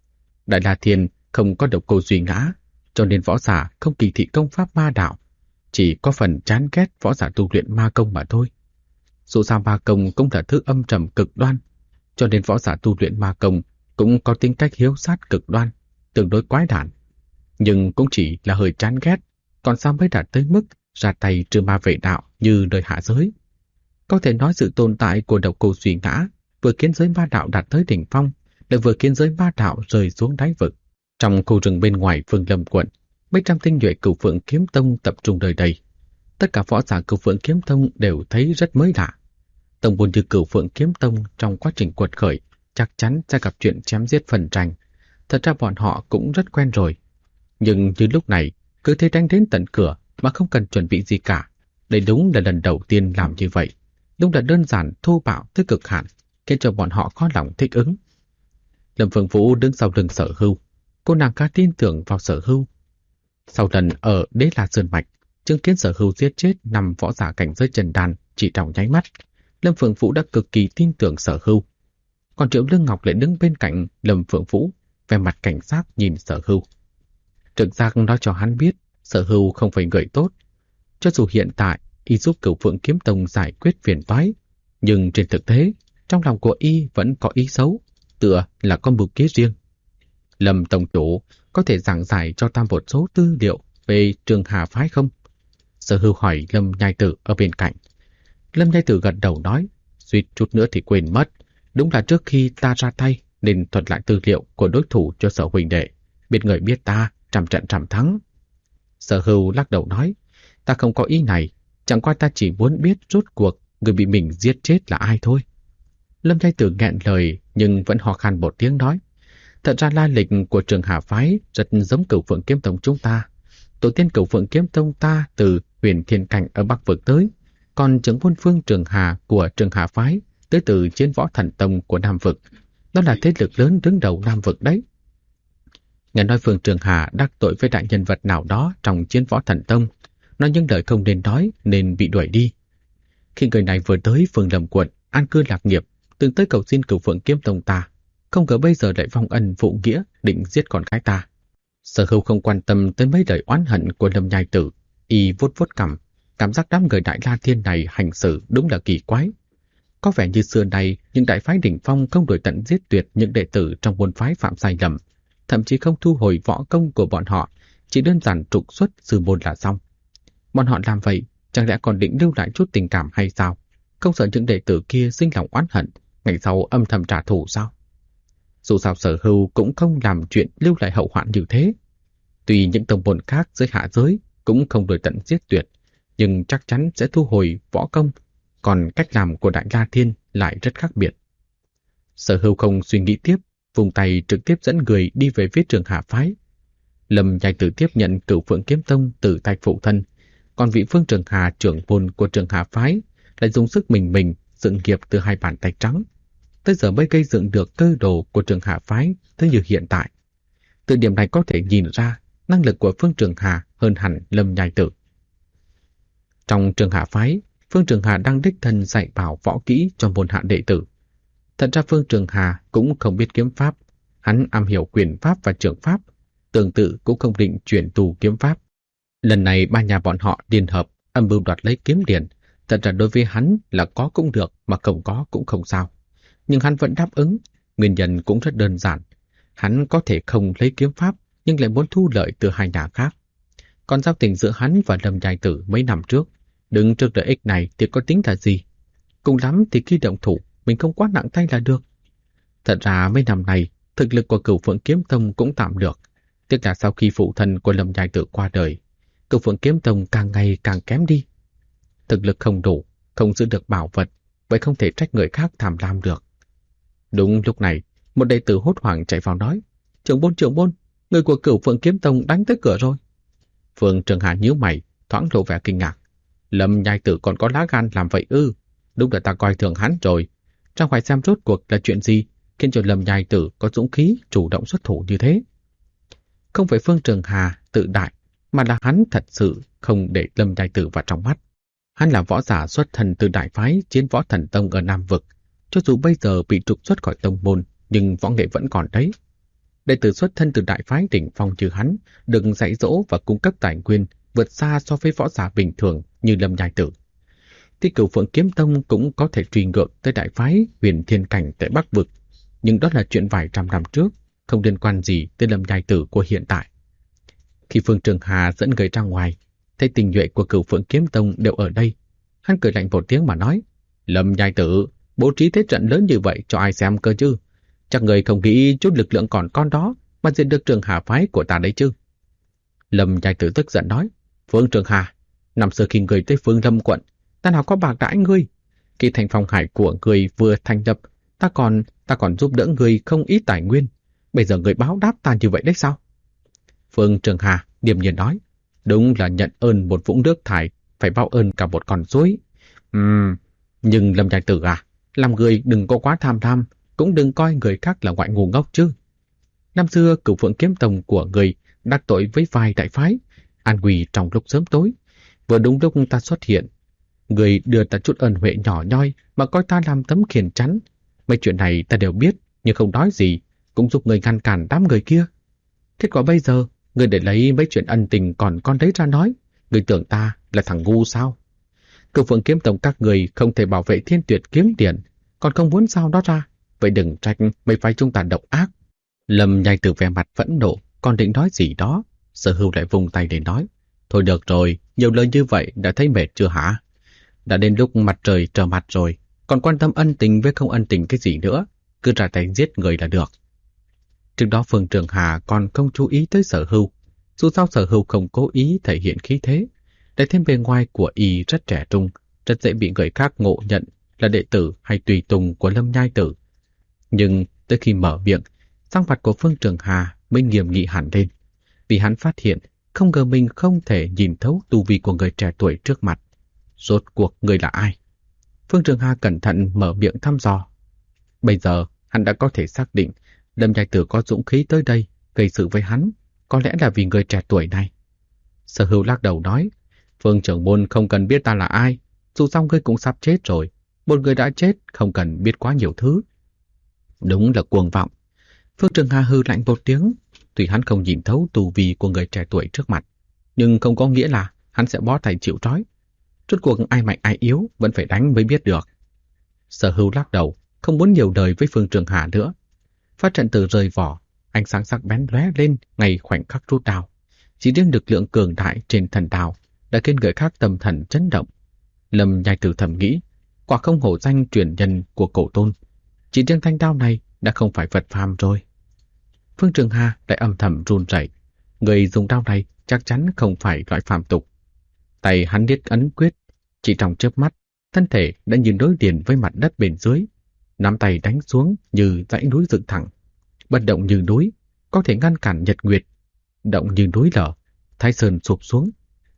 Đại La Thiên không có độc cô duy ngã, cho nên võ giả không kỳ thị công pháp ma đạo, chỉ có phần chán ghét võ giả tu luyện ma công mà thôi. Dù sao ma công cũng là thứ âm trầm cực đoan, cho nên võ giả tu luyện ma công cũng có tính cách hiếu sát cực đoan, tương đối quái đản. Nhưng cũng chỉ là hơi chán ghét, còn sao mới đạt tới mức ra tay trừ ma vệ đạo như đời hạ giới. Có thể nói sự tồn tại của độc cô duy ngã vừa khiến giới ma đạo đạt tới đỉnh phong, lại vừa khiến giới ma đạo rơi xuống đáy vực. Trong khu rừng bên ngoài Phương Lâm quận, mấy trăm tinh nhuệ Cửu Phượng Kiếm Tông tập trung nơi đây. Tất cả võ giả Cửu Phượng Kiếm Tông đều thấy rất mới lạ. Tông môn như Cửu Phượng Kiếm Tông trong quá trình quật khởi chắc chắn sẽ gặp chuyện chém giết phân tranh. Thật ra bọn họ cũng rất quen rồi. Nhưng như lúc này, cứ thế đánh đến tận cửa mà không cần chuẩn bị gì cả. Đây đúng là lần đầu tiên làm như vậy. Đúng là đơn giản thô bạo tới cực hạn, khiến cho bọn họ khó lòng thích ứng. Lâm Phương Vũ đứng sau lưng Sở Hưu. Cô nàng khá tin tưởng vào Sở Hưu. Sau lần ở Đế La Sơn Mạch, chứng kiến Sở Hưu giết chết 5 võ giả cảnh giới chân đan chỉ trong nháy mắt, Lâm Phượng Vũ đã cực kỳ tin tưởng Sở Hưu. Còn Triệu Lương Ngọc lại đứng bên cạnh Lâm Phượng Vũ, vẻ mặt cảnh giác nhìn Sở Hưu. Trực giác nói cho hắn biết Sở Hưu không phải người tốt. Cho dù hiện tại y giúp Cửu Phượng Kiếm Tông giải quyết phiền toái, nhưng trên thực tế trong lòng của y vẫn có ý xấu. tựa là có mưu kế riêng. Lâm tổng chủ có thể giảng giải cho ta một số tư liệu về Trường Hà phái không? Sở Hưu hỏi Lâm Nhai Tử ở bên cạnh. Lâm Nhai Tử gật đầu nói, suýt chút nữa thì quên mất. Đúng là trước khi ta ra tay nên thuật lại tư liệu của đối thủ cho Sở huynh đệ. Biết người biết ta, trăm trận trăm thắng. Sở Hưu lắc đầu nói, ta không có ý này, chẳng qua ta chỉ muốn biết rốt cuộc người bị mình giết chết là ai thôi. Lâm Nhai Tử nghẹn lời nhưng vẫn ho khan một tiếng nói, thật ra la lịch của Trường Hà phái rất giống Cửu Phượng Kiếm Tông chúng ta. Tổ tiên Cửu Phượng Kiếm Tông ta từ Huyền Thiên Cảnh ở Bắc vực tới, còn trưởng môn Phương Trường Hà của Trường Hà phái tới từ Chiến Võ Thần Tông của Nam vực. Đó là thế lực lớn đứng đầu Nam vực đấy. Nghe nói Phương Trường Hà đắc tội với đại nhân vật nào đó trong Chiến Võ Thần Tông, nói những lời không nên nói nên bị đuổi đi. Khi người này vừa tới Phương Lâm quận an cư lạc nghiệp, từng tới cầu xin Cửu Phượng Kiếm Tông ta, không ngờ bây giờ lại vong ân phụ nghĩa định giết con gái ta. Sở Hưu không quan tâm tới mấy lời oán hận của Lâm Nhai Tử, y vuốt vuốt cằm, cảm giác đám người Đại La Thiên này hành xử đúng là kỳ quái. Có vẻ như xưa nay những đại phái đỉnh phong không đuổi tận giết tuyệt những đệ tử trong môn phái phạm sai lầm, thậm chí không thu hồi võ công của bọn họ, chỉ đơn giản trục xuất sư môn là xong. Bọn họ làm vậy chẳng lẽ còn định lưu lại chút tình cảm hay sao? Không sợ những đệ tử kia sinh lòng oán hận, ngày sau âm thầm trả thù sao? Dù sao Sở Hưu cũng không làm chuyện lưu lại hậu hoạn như thế. Tuy những tông môn khác dưới hạ giới cũng không đuổi tận giết tuyệt, nhưng chắc chắn sẽ thu hồi võ công, còn cách làm của Đại La Thiên lại rất khác biệt. Sở Hưu không suy nghĩ tiếp, vùng tay trực tiếp dẫn người đi về phía Trường Hà phái. Lâm Nhai Tử tiếp nhận Cửu Phượng Kiếm Tông từ tay phụ thân, còn vị Phương Trường Hà trưởng môn của Trường Hà phái lại dùng sức mình dựng nghiệp từ hai bàn tay trắng. Tới giờ mới gây dựng được cơ đồ của Trường Hà phái tới như hiện tại. Từ điểm này có thể nhìn ra năng lực của Phương Trường Hà hơn hẳn Lâm Nhai Tử. Trong Trường Hà phái, Phương Trường Hà đang đích thân dạy bảo võ kỹ cho môn hạ đệ tử. Thật ra Phương Trường Hà cũng không biết kiếm pháp, hắn am hiểu quyền pháp và trường pháp, tương tự cũng không định chuyển tu kiếm pháp. Lần này ba nhà bọn họ liên hợp âm mưu đoạt lấy kiếm điển, thật ra đối với hắn là có cũng được mà không có cũng không sao. Nhưng hắn vẫn đáp ứng, nguyên nhân cũng rất đơn giản. Hắn có thể không lấy kiếm pháp nhưng lại muốn thu lợi từ hai nhà khác. Còn giao tình giữa hắn và Lâm Nhai Tử mấy năm trước, đứng trước lợi ích này thì có tính là gì? Cùng lắm thì khi động thủ, mình không quá nặng tay là được. Thật ra mấy năm này, thực lực của Cửu Phượng Kiếm Tông cũng tạm được. Tiếc là sau khi phụ thân của Lâm Nhai Tử qua đời, Cửu Phượng Kiếm Tông càng ngày càng kém đi. Thực lực không đủ, không giữ được bảo vật, vậy không thể trách người khác tham lam được. Đúng lúc này, một đệ tử hốt hoảng chạy vào nói, trưởng môn, người của Cửu Phượng Kiếm Tông đánh tới cửa rồi. Phương Trường Hà nhíu mày, thoáng lộ vẻ kinh ngạc. Lâm Nhai Tử còn có lá gan làm vậy ư? Đúng là ta coi thường hắn rồi. Ra ngoài xem rốt cuộc là chuyện gì khiến cho Lâm Nhai Tử có dũng khí chủ động xuất thủ như thế. Không phải Phương Trường Hà tự đại, mà là hắn thật sự không để Lâm Nhai Tử vào trong mắt. Hắn là võ giả xuất thân từ đại phái Chiến Võ Thần Tông ở Nam vực. Cho dù bây giờ bị trục xuất khỏi tông môn, nhưng võ nghệ vẫn còn đấy. Đệ tử xuất thân từ đại phái đỉnh phong như hắn, được dạy dỗ và cung cấp tài nguyên vượt xa so với võ giả bình thường như Lâm Nhai Tử. Thì Cửu Phượng Kiếm Tông cũng có thể truy ngược tới đại phái Huyền Thiên Cảnh tại Bắc vực, nhưng đó là chuyện vài trăm năm trước, không liên quan gì tới Lâm Nhai Tử của hiện tại. Khi Phương Trường Hà dẫn người ra ngoài, thấy tinh nhuệ của Cửu Phượng Kiếm Tông đều ở đây, hắn cười lạnh một tiếng mà nói: Lâm Nhai Tử, bố trí thế trận lớn như vậy cho ai xem cơ chứ? Chắc người không nghĩ chút lực lượng còn con đó mà diệt được Trường Hà phái của ta đấy chứ? Lâm Nhai Tử tức giận nói: Phương Trường Hà, năm xưa khi người tới Phương Lâm quận, ta nào có bạc đãi ngươi. Khi thành phong hải của người vừa thành lập, ta còn giúp đỡ người không ít tài nguyên. Bây giờ người báo đáp ta như vậy đấy sao? Phương Trường Hà điềm nhiên nói: Đúng là nhận ơn một vũng nước thải, phải báo ơn cả một con suối. Nhưng Lâm Nhai Tử à, làm người đừng có quá tham lam, cũng đừng coi người khác là ngoại ngu ngốc chứ. Năm xưa Cửu Phượng Kiếm Tông của người đắc tội với vài đại phái, an nguy trong lúc sớm tối. Vừa đúng lúc ta xuất hiện, người đưa ta chút ơn huệ nhỏ nhoi mà coi ta làm tấm khiên chắn. Mấy chuyện này ta đều biết, nhưng không nói gì, cũng giúp người ngăn cản đám người kia. Kết quả bây giờ, người để lấy mấy chuyện ân tình còn con đấy ra nói, người tưởng ta là thằng ngu sao? Cửu Phượng Kiếm Tông các người không thể bảo vệ Thiên Tuyệt kiếm điển, còn không muốn sao đó ra. vậy đừng trách mấy phái chúng ta độc ác. Lâm Nhai Tử vẻ mặt phẫn nộ, còn định nói gì đó, Sở Hưu lại vùng tay để nói. Thôi được rồi, nhiều lời như vậy đã thấy mệt chưa hả? Đã đến lúc mặt trời trở mặt rồi, còn quan tâm ân tình với không ân tình cái gì nữa, cứ ra tay giết người là được. Trước đó Phương Trường Hà còn không chú ý tới Sở Hưu, dù sao Sở Hưu không cố ý thể hiện khí thế, để thêm bề ngoài của y rất trẻ trung, rất dễ bị người khác ngộ nhận là đệ tử hay tùy tùng của Lâm Nhai Tử. Nhưng tới khi mở miệng, sắc mặt của Phương Trường Hà mới nghiêm nghị hẳn lên, vì hắn phát hiện không ngờ mình không thể nhìn thấu tu vi của người trẻ tuổi trước mặt. Rốt cuộc người là ai? Phương Trường Hà cẩn thận mở miệng thăm dò. Bây giờ hắn đã có thể xác định Lâm Nhai Tử có dũng khí tới đây gây sự với hắn, có lẽ là vì người trẻ tuổi này. Sở Hưu lắc đầu nói, Phương trưởng môn không cần biết ta là ai, dù sao ngươi cũng sắp chết rồi, một người đã chết không cần biết quá nhiều thứ. Đúng là cuồng vọng. Phương Trường Hà hừ lạnh một tiếng, tuy hắn không nhìn thấu tu vi của người trẻ tuổi trước mặt, nhưng không có nghĩa là hắn sẽ bó tay chịu trói. Rốt cuộc ai mạnh ai yếu vẫn phải đánh mới biết được. Sở Hưu lắc đầu, không muốn nhiều lời với Phương Trường Hà nữa. Phát trận từ rời vỏ, ánh sáng sắc bén lóe lên ngay khoảnh khắc rút đao. Chỉ riêng lực lượng cường đại trên thần đao đã khiến người khác tâm thần chấn động. Lâm Nhai Tử thầm nghĩ, quả không hổ danh truyền nhân của cổ tôn. Chỉ riêng thanh đao này đã không phải vật phàm rồi. Phương Trường Hà lại âm thầm run rẩy. Người dùng đao này chắc chắn không phải loại phàm tục. Tay hắn niết ấn quyết, chỉ trong chớp mắt, thân thể đã nhìn đối liền với mặt đất bên dưới. Nắm tay đánh xuống như dãy núi dựng thẳng, bất động như núi, có thể ngăn cản nhật nguyệt, động như núi lở, Thái Sơn sụp xuống.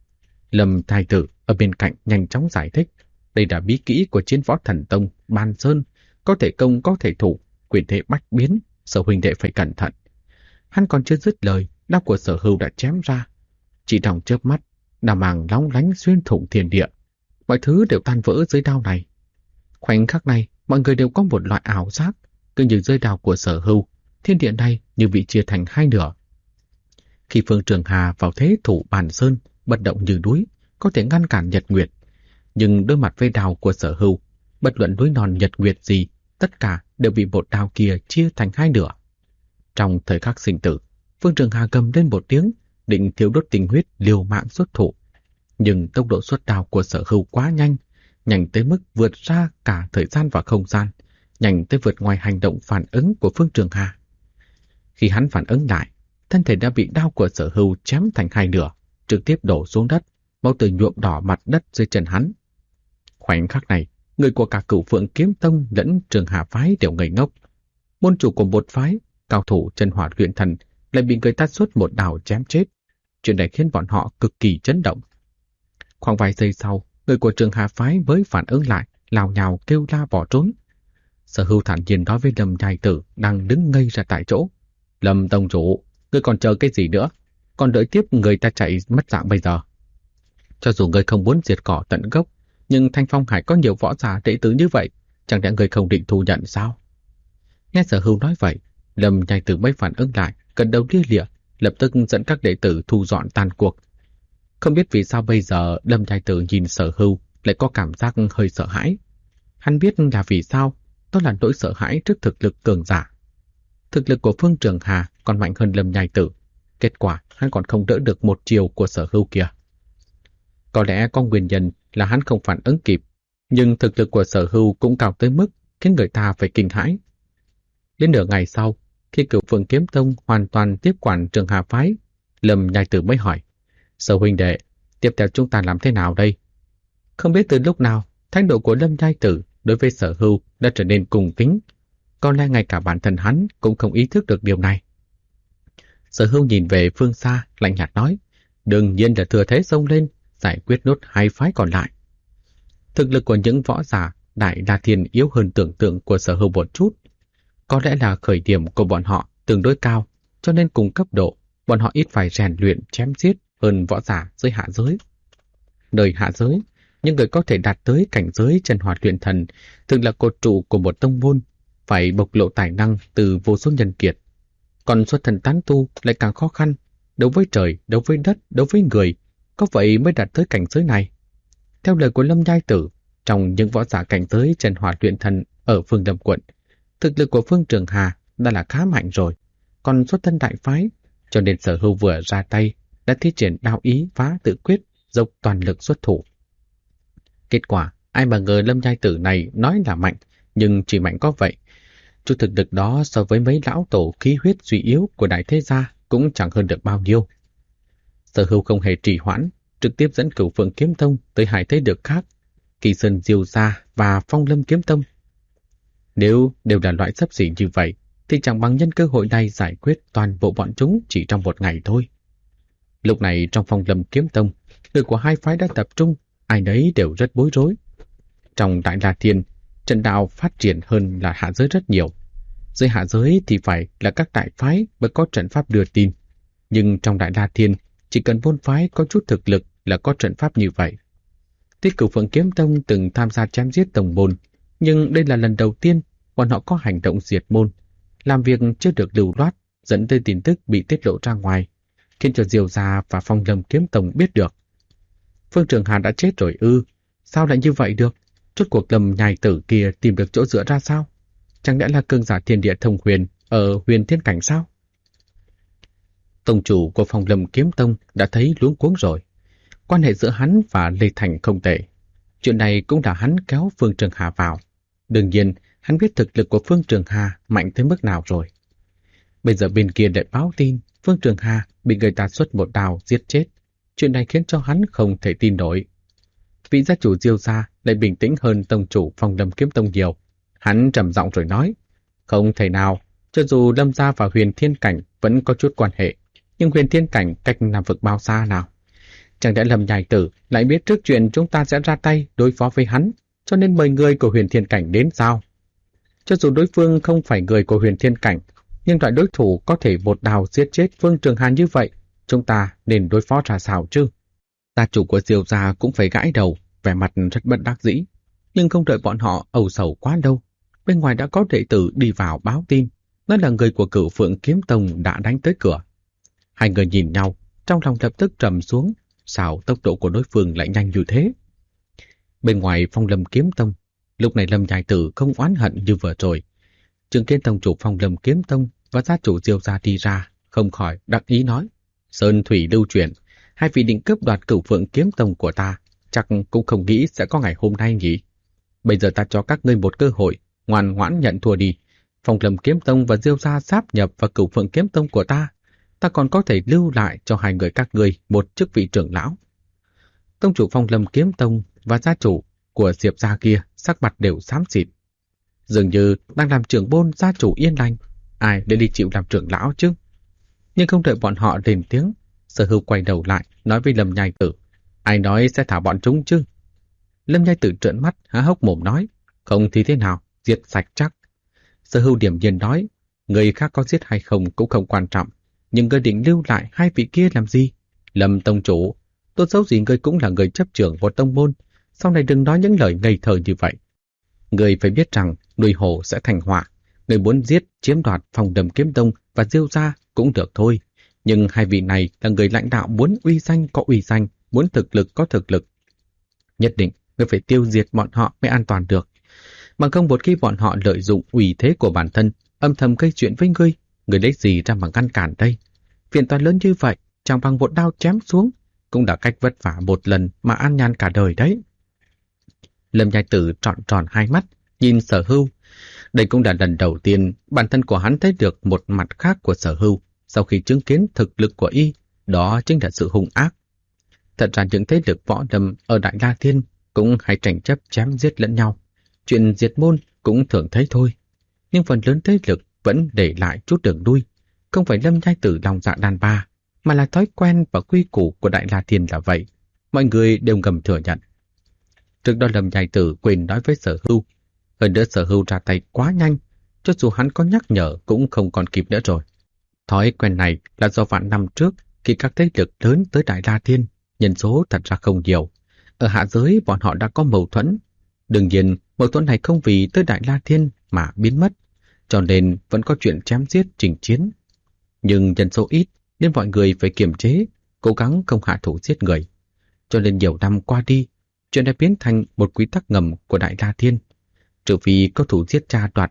Lâm Thái Tử ở bên cạnh nhanh chóng giải thích, đây là bí kỹ của Chiến Võ Thần Tông Ban Sơn, có thể công có thể thủ, quyền thế bách biến, Sở huynh đệ phải cẩn thận. Hắn còn chưa dứt lời, đao của Sở Hưu đã chém ra. Chỉ trong chớp mắt, đao màng lóng lánh xuyên thủng thiên địa, mọi thứ đều tan vỡ dưới đao này. Khoảnh khắc này, mọi người đều có một loại ảo giác, cứ như dưới đao của Sở Hưu, thiên địa này như bị chia thành hai nửa. Khi Phương Trường Hà vào thế thủ Bàn Sơn, bất động như núi, có thể ngăn cản nhật nguyệt, nhưng đối mặt với đao của Sở Hưu, bất luận núi non nhật nguyệt gì, tất cả đều bị một đao kia chia thành hai nửa. Trong thời khắc sinh tử, Phương Trường Hà gầm lên một tiếng, định thiêu đốt tình huyết liều mạng xuất thủ, nhưng tốc độ xuất đao của Sở Hưu quá nhanh, nhanh tới mức vượt ra cả thời gian và không gian, nhanh tới vượt ngoài hành động phản ứng của Phương Trường Hà. Khi hắn phản ứng lại, thân thể đã bị đao của Sở Hưu chém thành hai nửa, trực tiếp đổ xuống đất, máu tươi nhuộm đỏ mặt đất dưới chân hắn. Khoảnh khắc này, người của cả Cửu Phượng Kiếm Tông lẫn Trường Hà phái đều ngây ngốc. Môn chủ của một phái, cao thủ chân hỏa luyện thần, lại bị người ta xuất một đao chém chết. Chuyện này khiến bọn họ cực kỳ chấn động. Khoảng vài giây sau, người của Trường Hà phái mới phản ứng lại, lào nhào kêu la bỏ trốn. Sở Hưu thản nhiên nói với Lâm Nhai Tử đang đứng ngây ra tại chỗ, Lâm tông chủ, ngươi còn chờ cái gì nữa? Còn đợi tiếp người ta chạy mất dạng bây giờ. Cho dù ngươi không muốn diệt cỏ tận gốc, nhưng Thanh Phong Hải có nhiều võ giả đệ tử như vậy, chẳng lẽ ngươi không định thu nhận sao? Nghe Sở Hưu nói vậy, Lâm Nhai Tử mới phản ứng lại, gật đầu lia lịa, lập tức dẫn các đệ tử thu dọn tan cuộc. Không biết vì sao bây giờ Lâm Nhai Tử nhìn Sở Hưu lại có cảm giác hơi sợ hãi. Hắn biết là vì sao, đó là nỗi sợ hãi trước thực lực cường giả. Thực lực của Phương Trường Hà còn mạnh hơn Lâm Nhai Tử, kết quả hắn còn không đỡ được một chiều của Sở Hưu kia. Có lẽ có nguyên nhân là hắn không phản ứng kịp, nhưng thực lực của Sở Hưu cũng cao tới mức khiến người ta phải kinh hãi. Đến nửa ngày sau, khi Cửu Phượng Kiếm Tông hoàn toàn tiếp quản Trường Hà phái, Lâm Nhai Tử mới hỏi, Sở huynh đệ, tiếp theo chúng ta làm thế nào đây? Không biết từ lúc nào, thái độ của Lâm Nhai Tử đối với Sở Hưu đã trở nên cung kính. Có lẽ ngay cả bản thân hắn cũng không ý thức được điều này. Sở Hưu nhìn về phương xa, lạnh nhạt nói, đương nhiên là thừa thế xông lên, giải quyết nốt hai phái còn lại. Thực lực của những võ giả Đại La Thiên yếu hơn tưởng tượng của Sở Hưu một chút. Có lẽ là khởi điểm của bọn họ tương đối cao, cho nên cùng cấp độ, bọn họ ít phải rèn luyện chém giết hơn võ giả dưới hạ giới. Nơi hạ giới, những người có thể đạt tới cảnh giới chân hỏa luyện thần thường là cột trụ của một tông môn, phải bộc lộ tài năng từ vô số nhân kiệt. Còn xuất thần tán tu lại càng khó khăn, đấu với trời, đấu với đất, đấu với người, có vậy mới đạt tới cảnh giới này. Theo lời của Lâm Nhai Tử, trong những võ giả cảnh giới chân hỏa luyện thần ở Phương Lâm quận, Thực lực của Phương Trường Hà đã là khá mạnh rồi, còn xuất thân đại phái, cho nên Sở Hưu vừa ra tay đã thi triển đao ý phá tự quyết, dốc toàn lực xuất thủ. Kết quả, ai mà ngờ Lâm Nhai Tử này nói là mạnh, nhưng chỉ mạnh có vậy. Chút thực lực đó so với mấy lão tổ khí huyết suy yếu của đại thế gia cũng chẳng hơn được bao nhiêu. Sở Hưu không hề trì hoãn, trực tiếp dẫn Cửu Phượng Kiếm Tông tới hai thế lực khác, Kỳ Sơn Diêu Gia và Phong Lâm Kiếm Tông. Nếu đều là loại xấp xỉ như vậy, thì chẳng bằng nhân cơ hội này giải quyết toàn bộ bọn chúng chỉ trong một ngày thôi. Lúc này trong Phong Lâm Kiếm Tông, người của hai phái đã tập trung, ai nấy đều rất bối rối. Trong Đại La Thiên, trận đạo phát triển hơn là hạ giới rất nhiều. Dưới hạ giới thì phải là các đại phái mới có trận pháp đưa tin. Nhưng trong Đại La Thiên, chỉ cần môn phái có chút thực lực là có trận pháp như vậy. Tuy Cửu Phượng Kiếm Tông từng tham gia chém giết tổng môn, nhưng đây là lần đầu tiên bọn họ có hành động diệt môn, làm việc chưa được lưu loát, dẫn tới tin tức bị tiết lộ ra ngoài, khiến cho Diêu Gia và Phong Lâm Kiếm Tông biết được. Phương Trường Hà đã chết rồi ư? Sao lại như vậy được? Rốt cuộc Lâm Nhai Tử kia tìm được chỗ dựa ra sao? Chẳng lẽ là cường giả thiên địa thông huyền ở Huyền Thiên Cảnh sao? Tông chủ của Phong Lâm Kiếm Tông đã thấy luống cuống rồi. Quan hệ giữa hắn và Lê Thành không tệ. Chuyện này cũng đã hắn kéo Phương Trường Hà vào. Đương nhiên, hắn biết thực lực của Phương Trường Hà mạnh tới mức nào rồi. Bây giờ bên kia lại báo tin Phương Trường Hà bị người ta xuất một đao giết chết. Chuyện này khiến cho hắn không thể tin nổi. Vị gia chủ Diêu Gia lại bình tĩnh hơn tông chủ Phong Lâm Kiếm Tông nhiều. Hắn trầm giọng rồi nói, không thể nào, cho dù Lâm Gia và Huyền Thiên Cảnh vẫn có chút quan hệ, nhưng Huyền Thiên Cảnh cách Nam Vực bao xa nào? Chẳng lẽ Lâm Nhai Tử lại biết trước chuyện chúng ta sẽ ra tay đối phó với hắn, cho nên mời người của Huyền Thiên Cảnh đến sao? Cho dù đối phương không phải người của Huyền Thiên Cảnh, nhưng loại đối thủ có thể một đao giết chết Phương Trường Hà như vậy, chúng ta nên đối phó ra sao chứ? Gia chủ của Diêu Gia cũng phải gãi đầu, vẻ mặt rất bất đắc dĩ, nhưng không đợi bọn họ âu sầu quá đâu. Bên ngoài đã có đệ tử đi vào báo tin, nói là người của Cửu Phượng Kiếm Tông đã đánh tới cửa. Hai người nhìn nhau, trong lòng lập tức trầm xuống, sao tốc độ của đối phương lại nhanh như thế? Bên ngoài Phong Lâm Kiếm Tông, lúc này Lâm Nhai Tử không oán hận như vừa rồi. Chứng kiến tông chủ Phong Lâm Kiếm Tông và gia chủ Diêu Gia đi ra, không khỏi đắc ý nói, sơn thủy lưu chuyển, hai vị định cướp đoạt Cửu Phượng Kiếm Tông của ta, chắc cũng không nghĩ sẽ có ngày hôm nay nhỉ. Bây giờ ta cho các ngươi một cơ hội, ngoan ngoãn nhận thua đi. Phong Lâm Kiếm Tông và Diêu Gia sáp nhập vào Cửu Phượng Kiếm Tông của ta, ta còn có thể lưu lại cho hai người các ngươi một chức vị trưởng lão. Tông chủ Phong Lâm Kiếm Tông và gia chủ của Diệp Gia kia sắc mặt đều xám xịt. Dường như đang làm trưởng môn gia chủ yên lành, ai để đi chịu làm trưởng lão chứ? Nhưng không đợi bọn họ lên tiếng, Sở Hưu quay đầu lại nói với Lâm Nhai Tử, ai nói sẽ thả bọn chúng chứ? Lâm Nhai Tử trợn mắt há hốc mồm nói, không thì thế nào, giết sạch chắc. Sở Hưu điềm nhiên nói, người khác có giết hay không cũng không quan trọng, nhưng ngươi định lưu lại hai vị kia làm gì? Lâm tông chủ, tốt xấu gì ngươi cũng là người chấp trưởng một tông môn, sau này đừng nói những lời ngây thơ như vậy. Ngươi phải biết rằng nuôi hổ sẽ thành họa, ngươi muốn giết chiếm đoạt Phong Lâm Kiếm Tông và Diêu Gia cũng được thôi, nhưng hai vị này là người lãnh đạo muốn uy danh có uy danh, muốn thực lực có thực lực. Nhất định ngươi phải tiêu diệt bọn họ mới an toàn được. Bằng không một khi bọn họ lợi dụng uy thế của bản thân, âm thầm gây chuyện với ngươi, ngươi lấy gì ra mà ngăn cản đây? Phiền toái lớn như vậy, chẳng bằng một đao chém xuống, cũng đã cách vất vả một lần mà an nhàn cả đời đấy. Lâm Nhai Tử trọn tròn hai mắt, nhìn Sở Hưu. Đây cũng là lần đầu tiên bản thân của hắn thấy được một mặt khác của Sở Hưu sau khi chứng kiến thực lực của y, đó chính là sự hung ác. Thật ra những thế lực võ lâm ở Đại La Thiên cũng hay tranh chấp chém giết lẫn nhau. Chuyện diệt môn cũng thường thấy thôi. Nhưng phần lớn thế lực vẫn để lại chút đường lui. Không phải Lâm Nhai Tử lòng dạ đàn bà, mà là thói quen và quy củ của Đại La Thiên là vậy. Mọi người đều ngầm thừa nhận. Trước đó Lâm Nhai Tử quên nói với Sở Hưu. Hơn nữa Sở Hưu ra tay quá nhanh, cho dù hắn có nhắc nhở cũng không còn kịp nữa rồi. Thói quen này là do vạn năm trước khi các thế lực lớn tới Đại La Thiên, nhân số thật ra không nhiều. Ở hạ giới bọn họ đã có mâu thuẫn. Đương nhiên, mâu thuẫn này không vì tới Đại La Thiên mà biến mất, cho nên vẫn có chuyện chém giết trình chiến. Nhưng nhân số ít nên mọi người phải kiềm chế, cố gắng không hạ thủ giết người. Cho nên nhiều năm qua đi, chuyện đã biến thành một quy tắc ngầm của Đại La Thiên. Trừ vì có thủ giết cha đoạt vợ,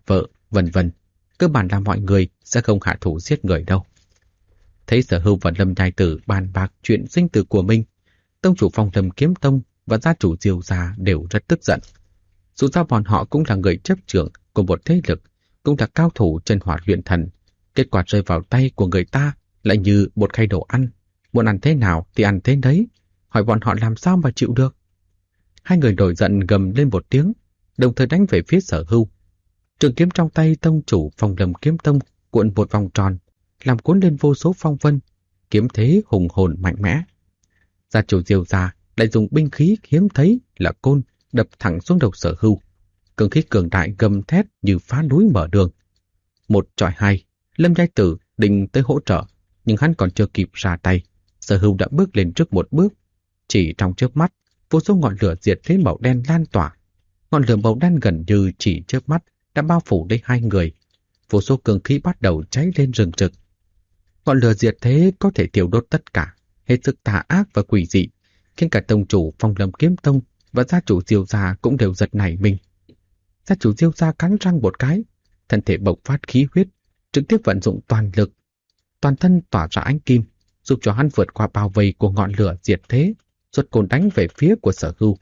vân vân. Cơ bản là mọi người sẽ không hạ thủ giết người đâu. Thấy Sở Hưu và Lâm Nhai Tử bàn bạc chuyện sinh tử của mình, tông chủ Phong Lâm Kiếm Tông và gia chủ Diêu gia đều rất tức giận. Dù sao bọn họ cũng là người chấp trưởng của một thế lực, cũng là cao thủ trên hỏa luyện thần. Kết quả rơi vào tay của người ta lại như một khay đồ ăn. Muốn ăn thế nào thì ăn thế đấy. Hỏi bọn họ làm sao mà chịu được. Hai người nổi giận gầm lên một tiếng, đồng thời đánh về phía Sở Hưu. Trường kiếm trong tay tông chủ Phong Lâm Kiếm Tông cuộn một vòng tròn, làm cuốn lên vô số phong vân, kiếm thế hùng hồn mạnh mẽ. Gia chủ Diêu gia lại dùng binh khí hiếm thấy là côn đập thẳng xuống đầu Sở Hưu. Cường khí cường đại gầm thét như phá núi mở đường. Một chọi hai, Lâm Nhai Tử định tới hỗ trợ, nhưng hắn còn chưa kịp ra tay. Sở Hưu đã bước lên trước một bước. Chỉ trong chớp mắt, vô số ngọn lửa diệt thế màu đen lan tỏa. Ngọn lửa màu đen gần như chỉ chớp mắt đã bao phủ lấy hai người. Vô số cường khí bắt đầu cháy lên rừng rực. Ngọn lửa diệt thế có thể thiêu đốt tất cả, hết sức tà ác và quỷ dị, khiến cả tông chủ Phong Lâm Kiếm Tông và gia chủ Diêu gia cũng đều giật nảy mình. Gia chủ Diêu gia cắn răng một cái, thân thể bộc phát khí huyết, trực tiếp vận dụng toàn lực, toàn thân tỏa ra ánh kim, giúp cho hắn vượt qua bao vây của ngọn lửa diệt thế, xuất côn đánh về phía của Sở Hưu.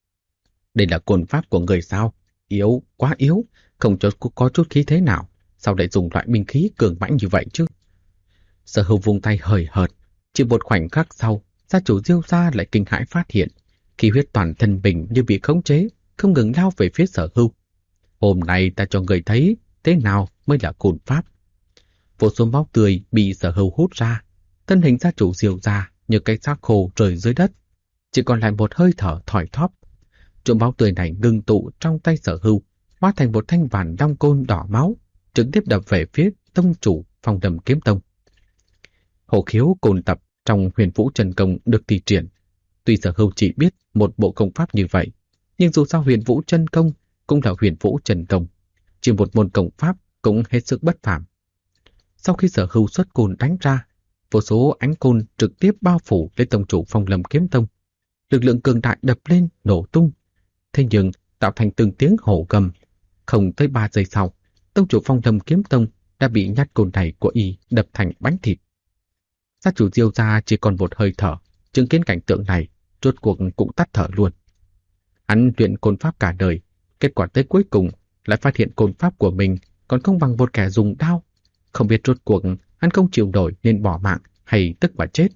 Đây là côn pháp của người sao? Yếu, quá yếu, không cho có chút khí thế nào, sao lại dùng loại binh khí cường mãnh như vậy chứ? Sở Hưu vung tay hời hợt, chỉ một khoảnh khắc sau, gia chủ Diêu gia lại kinh hãi phát hiện, khí huyết toàn thân bình như bị khống chế, không ngừng lao về phía Sở Hưu. Hôm nay ta cho người thấy thế nào mới là côn pháp. Vô số máu tươi bị Sở Hưu hút ra, thân hình gia chủ Diêu gia như cái xác khô rơi dưới đất, chỉ còn lại một hơi thở thỏi thóp. Chỗ máu tươi này ngưng tụ trong tay Sở Hưu, hóa thành một thanh vạn long côn đỏ máu, trực tiếp đập về phía tông chủ Phong Lâm Kiếm Tông. Hổ khiếu côn tập trong Huyền Vũ Chân Công được thi triển. Tuy Sở Hưu chỉ biết một bộ công pháp như vậy, nhưng dù sao Huyền Vũ Chân Công cũng là Huyền Vũ Chân Công, chỉ một môn công pháp cũng hết sức bất phàm. Sau khi Sở Hưu xuất côn đánh ra, vô số ánh côn trực tiếp bao phủ lên tông chủ Phong Lâm Kiếm Tông. Lực lượng cường đại đập lên, nổ tung. Thế nhưng tạo thành từng tiếng hổ gầm. Không tới 3 giây sau, tông chủ Phong Lâm Kiếm Tông đã bị nhát côn này của y đập thành bánh thịt. Gia chủ Diêu gia chỉ còn một hơi thở, chứng kiến cảnh tượng này, rốt cuộc cũng tắt thở luôn. Hắn luyện côn pháp cả đời, kết quả tới cuối cùng lại phát hiện côn pháp của mình còn không bằng một kẻ dùng đao. Không biết rốt cuộc hắn không chịu nổi nên bỏ mạng hay tức mà chết.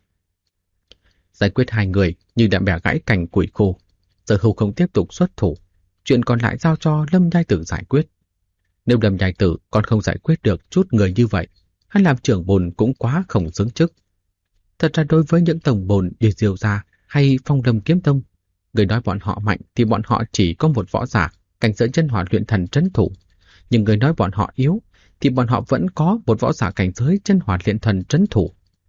Giải quyết hai người như đã bẻ gãy cành củi khô. Sở Hưu không tiếp tục xuất thủ, chuyện còn lại giao cho Lâm Nhai Tử giải quyết. Nếu Lâm Nhai Tử còn không giải quyết được chút người như vậy, hắn làm trưởng bồn cũng quá không xứng chức. Thật ra đối với những tổng bồn như Diêu gia hay Phong Lâm Kiếm Tông, người nói bọn họ mạnh thì bọn họ chỉ có một võ giả cảnh giới chân hỏa luyện thần trấn thủ, nhưng người nói bọn họ yếu thì bọn họ vẫn có một võ giả cảnh giới chân hỏa luyện thần trấn thủ.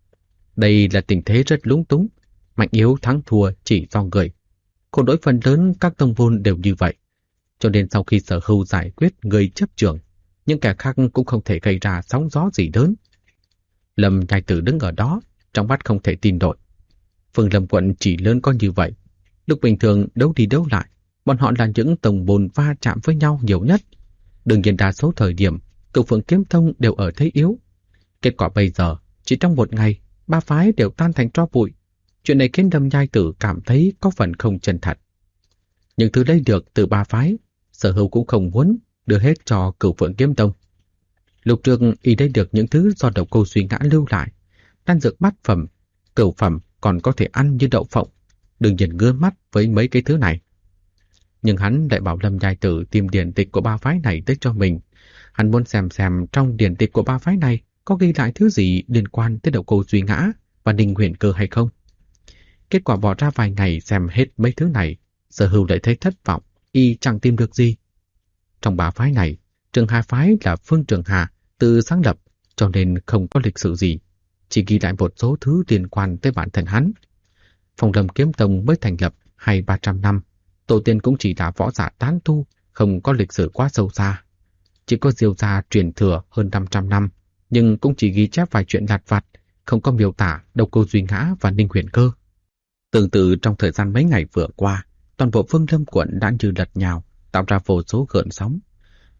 Đây là tình thế rất lúng túng, mạnh yếu thắng thua chỉ do người. Khổ đối phần lớn các tông môn đều như vậy, cho nên sau khi Sở Hưu giải quyết người chấp trưởng, những kẻ khác cũng không thể gây ra sóng gió gì lớn. Lâm Nhai Tử đứng ở đó, trong mắt không thể tin nổi. Phương Lâm quận chỉ lớn có như vậy. Lúc bình thường đấu đi đấu lại, bọn họ là những tông môn va chạm với nhau nhiều nhất. Đương nhiên đa số thời điểm, Cửu Phượng Kiếm Tông đều ở thế yếu. Kết quả bây giờ, chỉ trong một ngày, ba phái đều tan thành tro bụi. Chuyện này khiến Lâm Nhai Tử cảm thấy có phần không chân thật. Những thứ lấy được từ ba phái, Sở Hưu cũng không muốn đưa hết cho Cửu Phượng Kiếm Tông. Lúc trước y lấy được những thứ do Độc Cô Duy Ngã lưu lại, đan dược bát phẩm, cửu phẩm còn có thể ăn như đậu phộng, đừng nhìn ngứa mắt với mấy cái thứ này. Nhưng hắn lại bảo Lâm Nhai Tử tìm điển tịch của ba phái này tới cho mình. Hắn muốn xem trong điển tịch của ba phái này có ghi lại thứ gì liên quan tới Độc Cô Duy Ngã và Ninh Huyền Cơ hay không. Kết quả bỏ ra vài ngày xem hết mấy thứ này, Sở Hưu lại thấy thất vọng, y chẳng tìm được gì. Trong ba phái này, Trường Hà phái là Phương Trường Hà tự sáng lập, cho nên không có lịch sử gì, chỉ ghi lại một số thứ liên quan tới bản thân hắn. Phong Lâm Kiếm Tông mới thành lập 200-300 năm, tổ tiên cũng chỉ là võ giả tán tu, không có lịch sử quá sâu xa. Chỉ có Diêu gia truyền thừa hơn 500 năm, nhưng cũng chỉ ghi chép vài chuyện lặt vặt, không có miêu tả Độc Cô Duy Ngã và Ninh Huyền Cơ. Tương tự trong thời gian mấy ngày vừa qua, toàn bộ Phương Lâm quận đã như lật nhào, tạo ra vô số gợn sóng.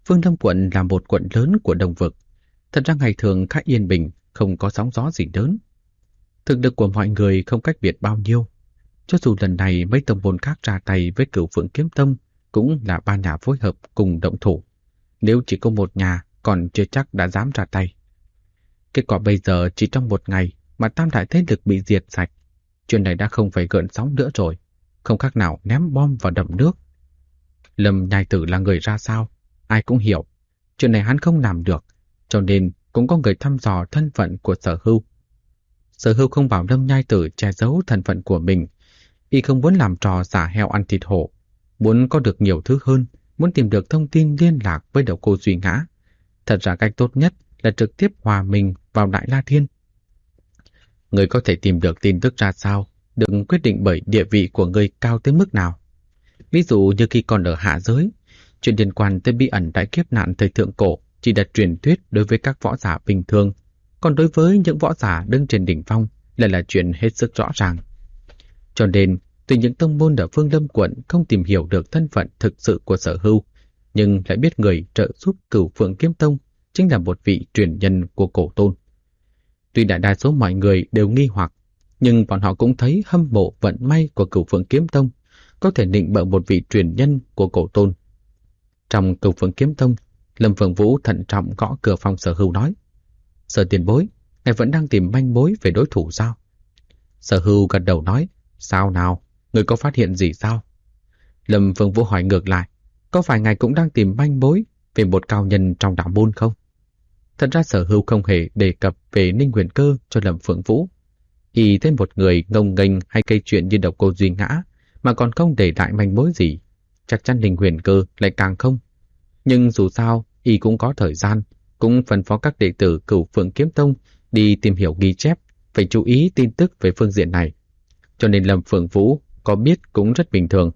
Vương Lâm quận là một quận lớn của Đông Vực. Thật ra ngày thường khá yên bình, không có sóng gió gì lớn. Thực lực của mọi người không cách biệt bao nhiêu. Cho dù lần này mấy tông môn khác ra tay với Cửu Phượng Kiếm Tông, cũng là ba nhà phối hợp cùng động thủ. Nếu chỉ có một nhà, còn chưa chắc đã dám ra tay. Kết quả bây giờ chỉ trong một ngày mà tam đại thế lực bị diệt sạch. Chuyện này đã không phải gợn sóng nữa rồi, không khác nào ném bom vào đầm nước. Lâm Nhai Tử là người ra sao, ai cũng hiểu. Chuyện này hắn không làm được, cho nên cũng có người thăm dò thân phận của Sở Hưu. Sở Hưu không bảo Lâm Nhai Tử che giấu thân phận của mình. Y không muốn làm trò giả heo ăn thịt hổ, muốn có được nhiều thứ hơn, muốn tìm được thông tin liên lạc với Độc Cô Duy Ngã. Thật ra cách tốt nhất là trực tiếp hòa mình vào Đại La Thiên. Người có thể tìm được tin tức ra sao, đừng quyết định bởi địa vị của người cao tới mức nào. Ví dụ như khi còn ở hạ giới, chuyện liên quan tới bí ẩn đại kiếp nạn thời thượng cổ chỉ là truyền thuyết đối với các võ giả bình thường, còn đối với những võ giả đứng trên đỉnh phong lại là chuyện hết sức rõ ràng. Cho nên, tuy những tông môn ở Phương Lâm quận không tìm hiểu được thân phận thực sự của Sở Hưu, nhưng lại biết người trợ giúp Cửu Phượng Kiếm Tông chính là một vị truyền nhân của Cổ Tôn. Tuy đại đa số mọi người đều nghi hoặc, nhưng bọn họ cũng thấy hâm mộ vận may của Cửu Phượng Kiếm Tông có thể nịnh bợ một vị truyền nhân của Cổ Tôn. Trong Cửu Phượng Kiếm Tông, Lâm Phượng Vũ thận trọng gõ cửa phòng Sở Hưu nói: Sở tiền bối, ngài vẫn đang tìm manh mối về đối thủ sao? Sở Hưu gật đầu nói: Sao nào, người có phát hiện gì sao? Lâm Phượng Vũ hỏi ngược lại: Có phải ngài cũng đang tìm manh mối về một cao nhân trong đạo môn không? Thật ra Sở Hưu không hề đề cập về Ninh Huyền Cơ cho Lâm Phượng Vũ. Y thấy một người ngông nghênh hay gây chuyện như Độc Cô Duy Ngã mà còn không để lại manh mối gì, chắc chắn Ninh Huyền Cơ lại càng không. Nhưng dù sao, Y cũng có thời gian, cũng phân phó các đệ tử Cửu Phượng Kiếm Tông đi tìm hiểu ghi chép, phải chú ý tin tức về phương diện này. Cho nên Lâm Phượng Vũ có biết cũng rất bình thường.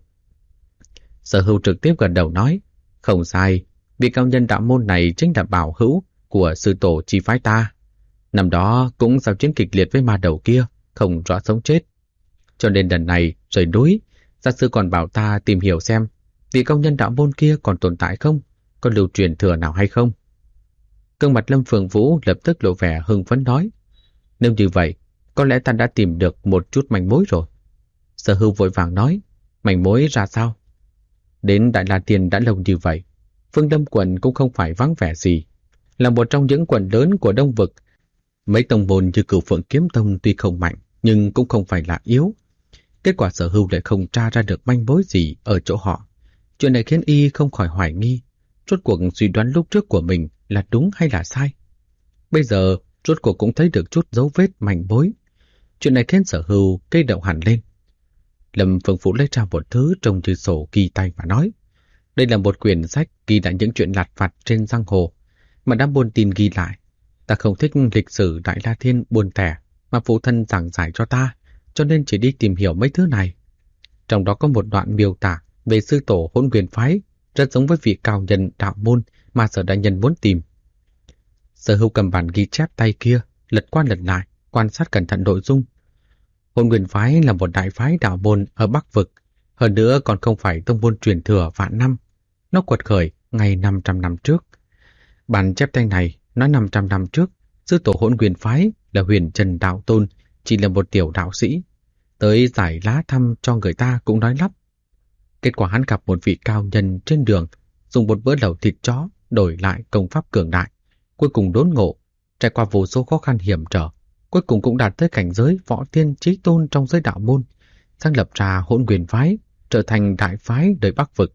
Sở Hưu trực tiếp gật đầu nói: Không sai, vị cao nhân đạo môn này chính là bảo hữu của sư tổ chi phái ta. Năm đó cũng giao chiến kịch liệt với ma đầu kia, không rõ sống chết. Cho nên lần này rời núi, gia sư còn bảo ta tìm hiểu xem vị cao nhân đạo môn kia còn tồn tại không, có lưu truyền thừa nào hay không. Gương mặt Lâm Phượng Vũ lập tức lộ vẻ hưng phấn nói: Nếu như vậy, có lẽ ta đã tìm được một chút manh mối rồi. Sở Hưu vội vàng nói: Manh mối ra sao? Đến Đại La Tiên đã lâu như vậy, Phương Lâm quận cũng không phải vắng vẻ gì, là một trong những quận lớn của Đông Vực. Mấy tông môn như Cửu Phượng Kiếm Tông tuy không mạnh, nhưng cũng không phải là yếu. Kết quả Sở Hưu lại không tra ra được manh mối gì ở chỗ họ. Chuyện này khiến Y không khỏi hoài nghi, rốt cuộc suy đoán lúc trước của mình là đúng hay là sai. Bây giờ rốt cuộc cũng thấy được chút dấu vết manh mối. Chuyện này khiến Sở Hưu cây đậu hẳn lên. Lâm Phượng Vũ lấy ra một thứ trông như sổ ghi tay và nói: Đây là một quyển sách ghi lại những chuyện lặt vặt trên giang hồ mà đã buôn tin ghi lại. Ta không thích lịch sử Đại La Thiên buồn tẻ mà phụ thân giảng giải cho ta, cho nên chỉ đi tìm hiểu mấy thứ này. Trong đó có một đoạn miêu tả về sư tổ Hỗn Nguyên phái, rất giống với vị cao nhân đạo môn mà Sở đại nhân muốn tìm. Sở Hưu cầm bản ghi chép tay kia, lật qua lật lại, quan sát cẩn thận nội dung. Hỗn Nguyên phái là một đại phái đạo môn ở Bắc Vực, hơn nữa còn không phải tông môn truyền thừa vạn năm. Nó quật khởi ngày 500 năm trước. Bản chép tay này nói 500 năm trước, sư tổ Hỗn Nguyên phái là Huyền Trần Đạo Tôn, chỉ là một tiểu đạo sĩ, tới giải lá thăm cho người ta cũng nói lắp. Kết quả hắn gặp một vị cao nhân trên đường, dùng một bữa lẩu thịt chó đổi lại công pháp cường đại, cuối cùng đốn ngộ, trải qua vô số khó khăn hiểm trở, cuối cùng cũng đạt tới cảnh giới võ tiên chí tôn trong giới đạo môn, sáng lập ra Hỗn Nguyên phái, trở thành đại phái đời Bắc Vực.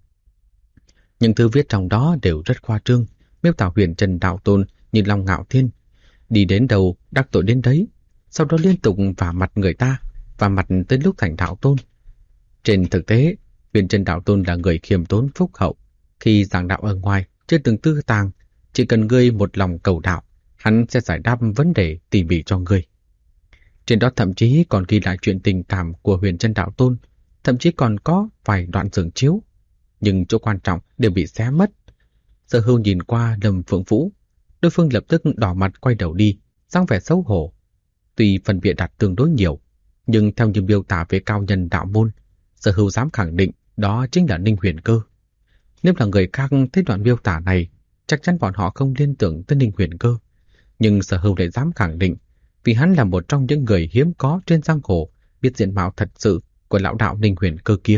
Những thứ viết trong đó đều rất khoa trương, miêu tả Huyền Trần Đạo Tôn như Long Ngạo Thiên, đi đến đâu đắc tội đến đấy, sau đó liên tục vả mặt người ta, và mặt tới lúc thành đạo tôn. Trên thực tế, Huyền Trần Đạo Tôn là người khiêm tốn phúc hậu, khi giảng đạo ở ngoài chưa từng tư tàng, chỉ cần ngươi một lòng cầu đạo, hắn sẽ giải đáp vấn đề tỉ mỉ cho ngươi. Trên đó thậm chí còn ghi lại chuyện tình cảm của Huyền Trân Đạo Tôn, thậm chí còn có vài đoạn dường chiếu, nhưng chỗ quan trọng đều bị xé mất. Sở Hưu nhìn qua Lâm Phượng Vũ, đối phương lập tức đỏ mặt quay đầu đi, dáng vẻ xấu hổ. Tuy phần bịa đặt tương đối nhiều, nhưng theo như miêu tả về cao nhân đạo môn, Sở Hưu dám khẳng định đó chính là Ninh Huyền Cơ. Nếu là người khác thấy đoạn miêu tả này, chắc chắn bọn họ không liên tưởng tới Ninh Huyền Cơ. Nhưng Sở Hưu lại dám khẳng định, vì hắn là một trong những người hiếm có trên giang hồ biết diện mạo thật sự của lão đạo Ninh Huyền Cơ kia.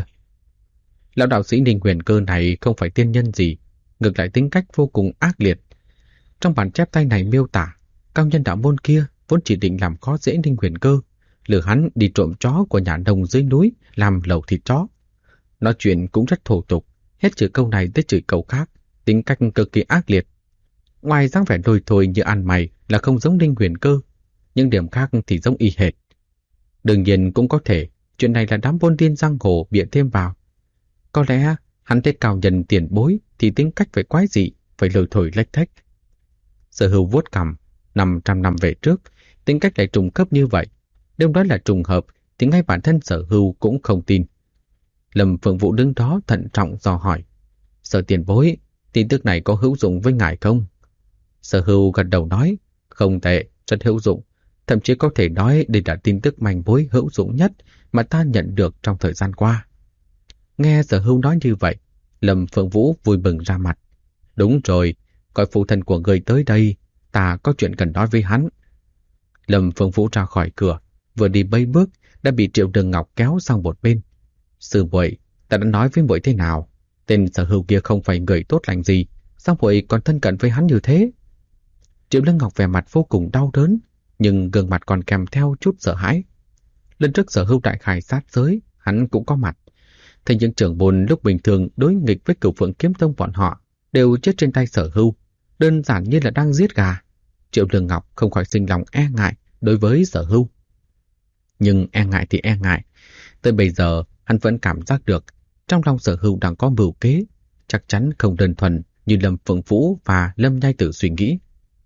Lão đạo sĩ Ninh Huyền Cơ này không phải tiên nhân gì, ngược lại tính cách vô cùng ác liệt. Trong bản chép tay này miêu tả, cao nhân đạo môn kia vốn chỉ định làm khó dễ Ninh Huyền Cơ, lừa hắn đi trộm chó của nhà nông dưới núi làm lẩu thịt chó. Nói chuyện cũng rất thô tục, hết chửi câu này tới chửi câu khác, tính cách cực kỳ ác liệt. Ngoài dáng vẻ đồi thồi như ăn mày là không giống Ninh Huyền Cơ, nhưng điểm khác thì giống y hệt. Đương nhiên cũng có thể chuyện này là đám buôn điên giang hồ bịa thêm vào. Có lẽ hắn thấy cao nhân tiền bối thì tính cách phải quái dị, phải lồi thổi lách thách. Sở Hưu vuốt cằm, 500 năm về trước, tính cách lại trùng khớp như vậy. Nếu nói là trùng hợp thì ngay bản thân Sở Hưu cũng không tin. Lâm Phượng Vũ đứng đó thận trọng dò hỏi, Sở tiền bối, tin tức này có hữu dụng với ngài không? Sở Hưu gật đầu nói, không tệ, rất hữu dụng. Thậm chí có thể nói đây là tin tức manh mối hữu dụng nhất mà ta nhận được trong thời gian qua. Nghe Sở Hưu nói như vậy, Lâm Phượng Vũ vui mừng ra mặt. Đúng rồi, gọi phụ thân của người tới đây, ta có chuyện cần nói với hắn. Lâm Phượng Vũ ra khỏi cửa, vừa đi mấy bước đã bị Triệu Đường Ngọc kéo sang một bên. Sư muội, ta đã nói với muội thế nào? Tên Sở Hưu kia không phải người tốt lành gì, sao muội còn thân cận với hắn như thế? Triệu Đường Ngọc vẻ mặt vô cùng đau đớn, nhưng gương mặt còn kèm theo chút sợ hãi. Lần trước Sở Hưu đại khai sát giới, hắn cũng có mặt. Thế nhưng trưởng môn lúc bình thường đối nghịch với Cửu Phượng Kiếm Tông bọn họ đều chết trên tay Sở Hưu, đơn giản như là đang giết gà. Triệu Đường Ngọc không khỏi sinh lòng e ngại đối với Sở Hưu. Nhưng e ngại thì e ngại, tới bây giờ hắn vẫn cảm giác được trong lòng Sở Hưu đang có mưu kế, chắc chắn không đơn thuần như Lâm Phượng Vũ và Lâm Nhai Tử suy nghĩ.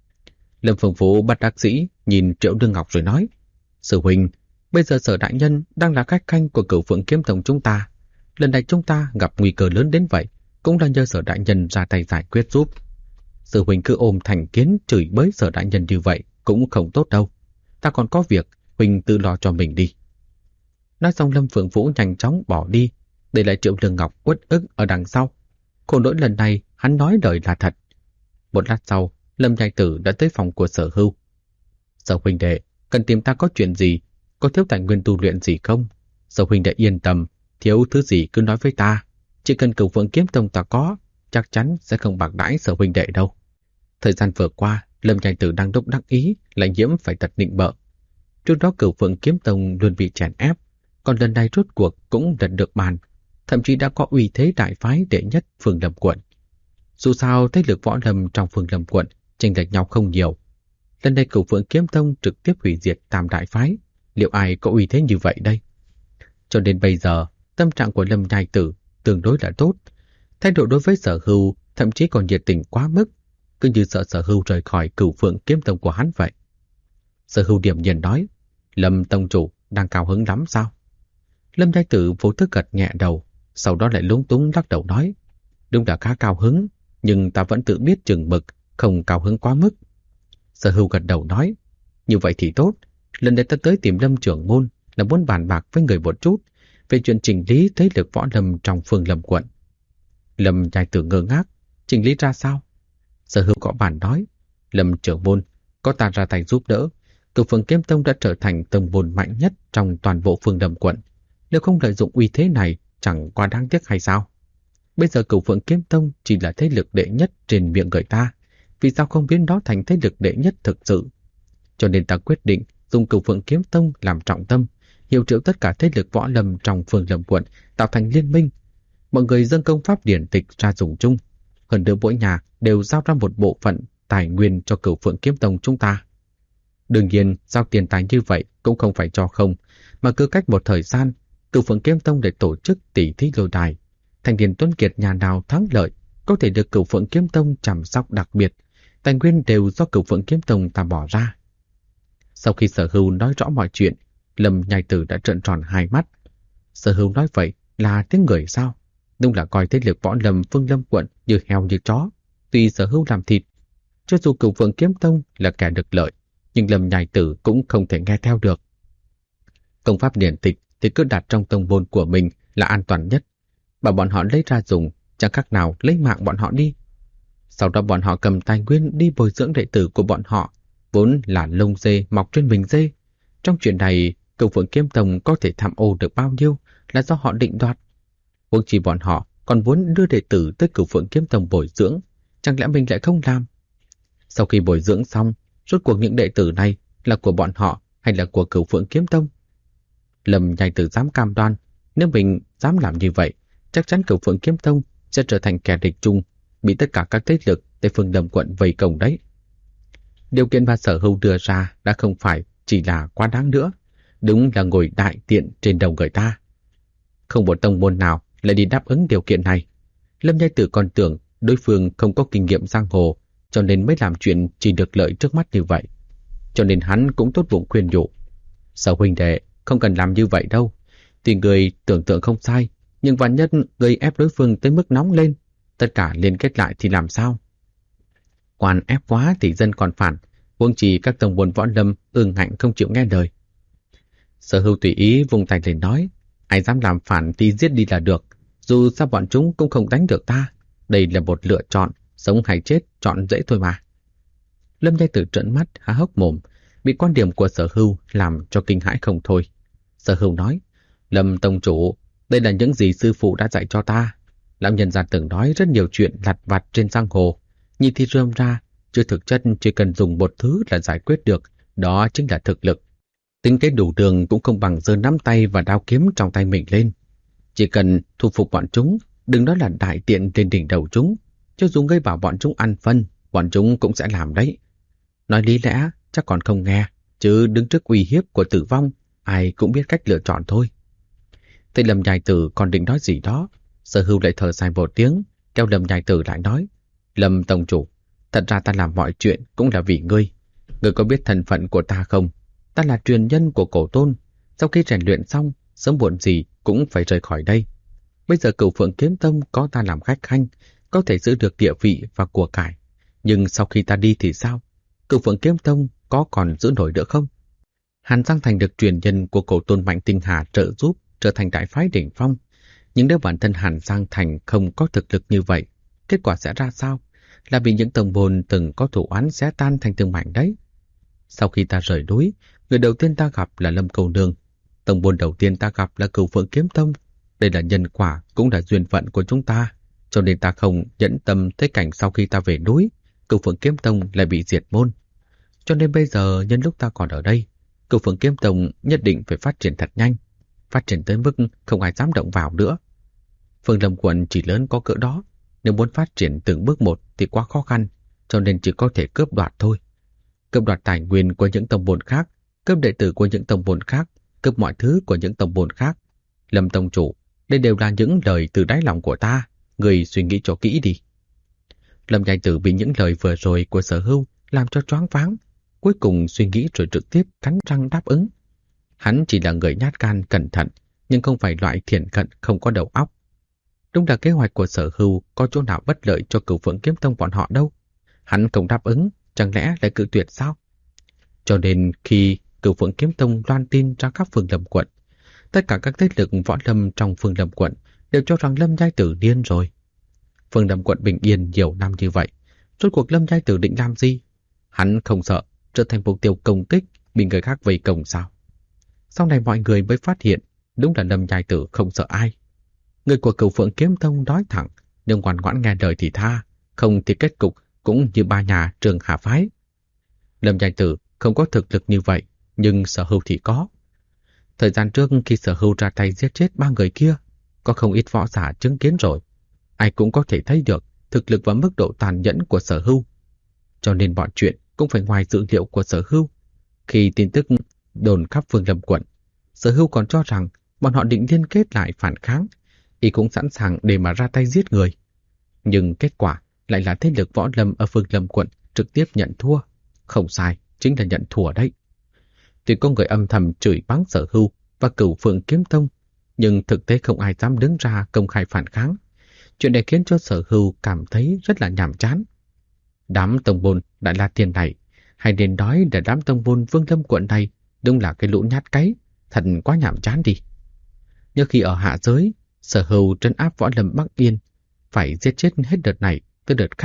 Lâm Phượng Vũ bất đắc dĩ nhìn Triệu Đường Ngọc rồi nói, Sư huynh, bây giờ Sở đại nhân đang là khách khanh của Cửu Phượng Kiếm Tông chúng ta. Lần này chúng ta gặp nguy cơ lớn đến vậy, cũng là nhờ Sở đại nhân ra tay giải quyết giúp. Sư huynh cứ ôm thành kiến chửi bới Sở đại nhân như vậy cũng không tốt đâu. Ta còn có việc, huynh tự lo cho mình đi. Nói xong Lâm Phượng Vũ nhanh chóng bỏ đi, để lại Triệu Đường Ngọc uất ức ở đằng sau. Khổ nỗi lần này hắn nói lời là thật. Một lát sau, Lâm Nhai Tử đã tới phòng của Sở Hưu. Sở huynh đệ, cần tìm ta có chuyện gì? Có thiếu tài nguyên tu luyện gì không? Sở huynh đệ yên tâm, thiếu thứ gì cứ nói với ta. Chỉ cần Cửu Phượng Kiếm Tông ta có, chắc chắn sẽ không bạc đãi Sở huynh đệ đâu. Thời gian vừa qua, Lâm Nhai Tử đang đốc đắc ý, lại nhiễm phải tật nịnh bợ. Trước đó Cửu Phượng Kiếm Tông luôn bị chèn ép, còn lần này rốt cuộc cũng lật được bàn, thậm chí đã có uy thế đại phái đệ nhất Phương Lâm quận. Dù sao thế lực võ lâm trong Phương Lâm quận chênh lệch nhau không nhiều. Lần này Cửu Phượng Kiếm Tông trực tiếp hủy diệt tam đại phái, liệu ai có uy thế như vậy đây? Cho đến bây giờ, tâm trạng của Lâm Nhai Tử tương đối là tốt, thái độ đối với Sở Hưu thậm chí còn nhiệt tình quá mức, cứ như sợ Sở Hưu rời khỏi Cửu Phượng Kiếm Tông của hắn vậy. Sở Hưu điềm nhiên nói, Lâm tông chủ đang cao hứng lắm sao? Lâm Nhai Tử vô thức gật nhẹ đầu, sau đó lại lúng túng lắc đầu nói, đúng là khá cao hứng, nhưng ta vẫn tự biết chừng mực, không cao hứng quá mức. Sở Hưu gật đầu nói, như vậy thì tốt, lần này ta tới tìm Lâm trưởng môn là muốn bàn bạc với người một chút về chuyện chỉnh lý thế lực võ lâm trong Phương Lâm quận. Lâm Nhai Tử ngơ ngác, chỉnh lý ra sao? Sở Hưu có bản nói, Lâm trưởng môn, có ta ra tay giúp đỡ, Cửu Phượng Kiếm Tông đã trở thành tông môn mạnh nhất trong toàn bộ Phương Lâm quận. Nếu không lợi dụng uy thế này, chẳng quá đáng tiếc hay sao? Bây giờ Cửu Phượng Kiếm Tông chỉ là thế lực đệ nhất trên miệng người ta, vì sao không biến nó thành thế lực đệ nhất thực sự? Cho nên ta quyết định dùng Cửu Phượng Kiếm Tông làm trọng tâm, hiệu triệu tất cả thế lực võ lâm trong Phương Lâm quận, tạo thành liên minh. Mọi người dâng công pháp điển tịch ra dùng chung, hơn nữa mỗi nhà đều giao ra một bộ phận tài nguyên cho Cửu Phượng Kiếm Tông chúng ta. Đương nhiên, giao tiền tài như vậy cũng không phải cho không, mà cứ cách một thời gian, Cửu Phượng Kiếm Tông để tổ chức tỷ thí lôi đài. Thành niên tuấn kiệt nhà nào thắng lợi có thể được Cửu Phượng Kiếm Tông chăm sóc đặc biệt, tài nguyên đều do Cửu Phượng Kiếm Tông ta bỏ ra. Sau khi Sở Hưu nói rõ mọi chuyện, Lâm Nhai Tử đã trợn tròn hai mắt. Sở Hưu nói vậy là tiếng người sao? Đúng là coi thế lực võ lâm Phương Lâm quận như heo như chó, tùy Sở Hưu làm thịt. Cho dù Cửu Phượng Kiếm Tông là kẻ được lợi, nhưng Lâm Nhai Tử cũng không thể nghe theo được. Công pháp điển tịch thì cứ đặt trong tông môn của mình là an toàn nhất. Bảo bọn họ lấy ra dùng, chẳng khác nào lấy mạng bọn họ đi. Sau đó bọn họ cầm tài nguyên đi bồi dưỡng đệ tử của bọn họ, vốn là lông dê mọc trên mình dê. Trong chuyện này, Cửu Phượng Kiếm Tông có thể tham ô được bao nhiêu là do họ định đoạt. Huống chi bọn họ còn muốn đưa đệ tử tới Cửu Phượng Kiếm Tông bồi dưỡng, chẳng lẽ mình lại không làm? Sau khi bồi dưỡng xong, rốt cuộc những đệ tử này là của bọn họ hay là của Cửu Phượng Kiếm Tông? Lâm Nhai Tử dám cam đoan, nếu mình dám làm như vậy, chắc chắn Cửu Phượng Kiếm Tông sẽ trở thành kẻ địch chung, bị tất cả các thế lực tại Phương Lâm quận vây công đấy. Điều kiện mà Sở Hưu đưa ra đã không phải chỉ là quá đáng nữa, đúng là ngồi đại tiện trên đầu người ta. Không một tông môn nào lại đi đáp ứng điều kiện này. Lâm Nhai Tử còn tưởng đối phương không có kinh nghiệm giang hồ, cho nên mới làm chuyện chỉ được lợi trước mắt như vậy. Cho nên hắn cũng tốt bụng khuyên nhủ. Sở huynh đệ, không cần làm như vậy đâu. Tuy người tưởng tượng không sai, nhưng vạn nhất gây ép đối phương tới mức nóng lên, tất cả liên kết lại thì làm sao? Quan ép quá thì dân còn phản, huống chi các tông môn võ lâm ương ngạnh không chịu nghe lời. Sở Hưu tùy ý vùng tay lên nói, ai dám làm phản thì giết đi là được, dù sao bọn chúng cũng không đánh được ta. Đây là một lựa chọn, sống hay chết chọn dễ thôi mà. Lâm Nhai Tử trợn mắt há hốc mồm, bị quan điểm của Sở Hưu làm cho kinh hãi không thôi. Sở Hưu nói, Lâm tông chủ, đây là những gì sư phụ đã dạy cho ta. Lão nhân gia từng nói rất nhiều chuyện lặt vặt trên giang hồ, nhìn thì rơm ra, chứ thực chất chỉ cần dùng một thứ là giải quyết được, đó chính là thực lực. Tính cái đủ đường cũng không bằng giơ nắm tay và đao kiếm trong tay mình lên. Chỉ cần thu phục bọn chúng, đừng nói là đại tiện trên đỉnh đầu chúng, cho dù ngươi bảo bọn chúng ăn phân, bọn chúng cũng sẽ làm đấy. Nói lý lẽ chắc còn không nghe, chứ đứng trước uy hiếp của tử vong, ai cũng biết cách lựa chọn thôi. Thấy Lâm Nhai Tử còn định nói gì đó, Sở Hưu lại thở dài một tiếng, kéo Lâm Nhai Tử lại nói, Lâm tông chủ, thật ra ta làm mọi chuyện cũng là vì ngươi. Ngươi có biết thân phận của ta không? Ta là truyền nhân của Cổ Tôn, sau khi rèn luyện xong, sớm muộn gì cũng phải rời khỏi đây. Bây giờ Cửu Phượng Kiếm Tông có ta làm khách khanh, có thể giữ được địa vị và của cải. Nhưng sau khi ta đi thì sao? Cửu Phượng Kiếm Tông có còn giữ nổi được không? Hàn Giang Thành được truyền nhân của Cổ Tôn Mạnh Tinh Hà trợ giúp trở thành đại phái đỉnh phong. Nhưng nếu bản thân Hàn Giang Thành không có thực lực như vậy, kết quả sẽ ra sao? Là bị những tông môn từng có thủ oán xé tan thành từng mảnh đấy. Sau khi ta rời núi, người đầu tiên ta gặp là Lâm Cầu Nương. Tông môn đầu tiên ta gặp là Cửu Phượng Kiếm Tông. Đây là nhân quả, cũng là duyên phận của chúng ta. Cho nên ta không nhẫn tâm thấy cảnh sau khi ta về núi, Cửu Phượng Kiếm Tông lại bị diệt môn. Cho nên bây giờ nhân lúc ta còn ở đây, Cửu Phượng Kiếm Tông nhất định phải phát triển thật nhanh, phát triển tới mức không ai dám động vào nữa. Phương Lâm quận chỉ lớn có cỡ đó, nếu muốn phát triển từng bước một thì quá khó khăn, cho nên chỉ có thể cướp đoạt thôi. Cướp đoạt tài nguyên của những tông môn khác, cướp đệ tử của những tông môn khác, cướp mọi thứ của những tông môn khác. Lâm tông chủ, đây đều là những lời từ đáy lòng của ta, người suy nghĩ cho kỹ đi. Lâm Nhai Tử bị những lời vừa rồi của Sở Hưu làm cho choáng váng, cuối cùng suy nghĩ rồi trực tiếp cắn răng đáp ứng. Hắn chỉ là người nhát gan cẩn thận, nhưng không phải loại thiển cận không có đầu óc. Đúng là kế hoạch của Sở Hưu có chỗ nào bất lợi cho Cửu Phượng Kiếm Tông bọn họ đâu. Hắn không đáp ứng, chẳng lẽ lại cự tuyệt sao? Cho nên khi Cửu Phượng Kiếm Tông loan tin ra các Phương Lâm quận, tất cả các thế lực võ lâm trong Phương Lâm quận đều cho rằng Lâm Nhai Tử điên rồi. Phương Lâm quận bình yên nhiều năm như vậy, rốt cuộc Lâm Nhai Tử định làm gì? Hắn không sợ trở thành mục tiêu công kích, bị người khác vây công sao? Sau này mọi người mới phát hiện, đúng là Lâm Nhai Tử không sợ ai. Người của Cửu Phượng Kiếm Tông nói thẳng, nếu ngoan ngoãn nghe lời thì tha, không thì kết cục cũng như ba nhà Trường Hà phái. Lâm Nhai Tử không có thực lực như vậy, nhưng Sở Hưu thì có. Thời gian trước khi Sở Hưu ra tay giết chết ba người kia, có không ít võ giả chứng kiến rồi. Ai cũng có thể thấy được thực lực và mức độ tàn nhẫn của Sở Hưu. Cho nên mọi chuyện cũng phải ngoài dự liệu của Sở Hưu. Khi tin tức đồn khắp Phương Lâm quận, Sở Hưu còn cho rằng bọn họ định liên kết lại phản kháng, y cũng sẵn sàng để mà ra tay giết người. Nhưng kết quả lại là thế lực võ lâm ở Phương Lâm quận trực tiếp nhận thua. Không sai, chính là nhận thua đấy. Tuy có người âm thầm chửi báng Sở Hưu và Cửu Phượng Kiếm Tông, nhưng thực tế không ai dám đứng ra công khai phản kháng. Chuyện này khiến cho Sở Hưu cảm thấy rất là nhàm chán. Đám tông môn Đại La Tiên này, hay nên nói là đám tông môn Phương Lâm quận này, đúng là cái lũ nhát cái, thật quá nhàm chán đi. Nhưng khi ở hạ giới, Sở Hưu trấn áp võ lâm Bắc Yên, phải giết chết hết đợt này tới đợt khác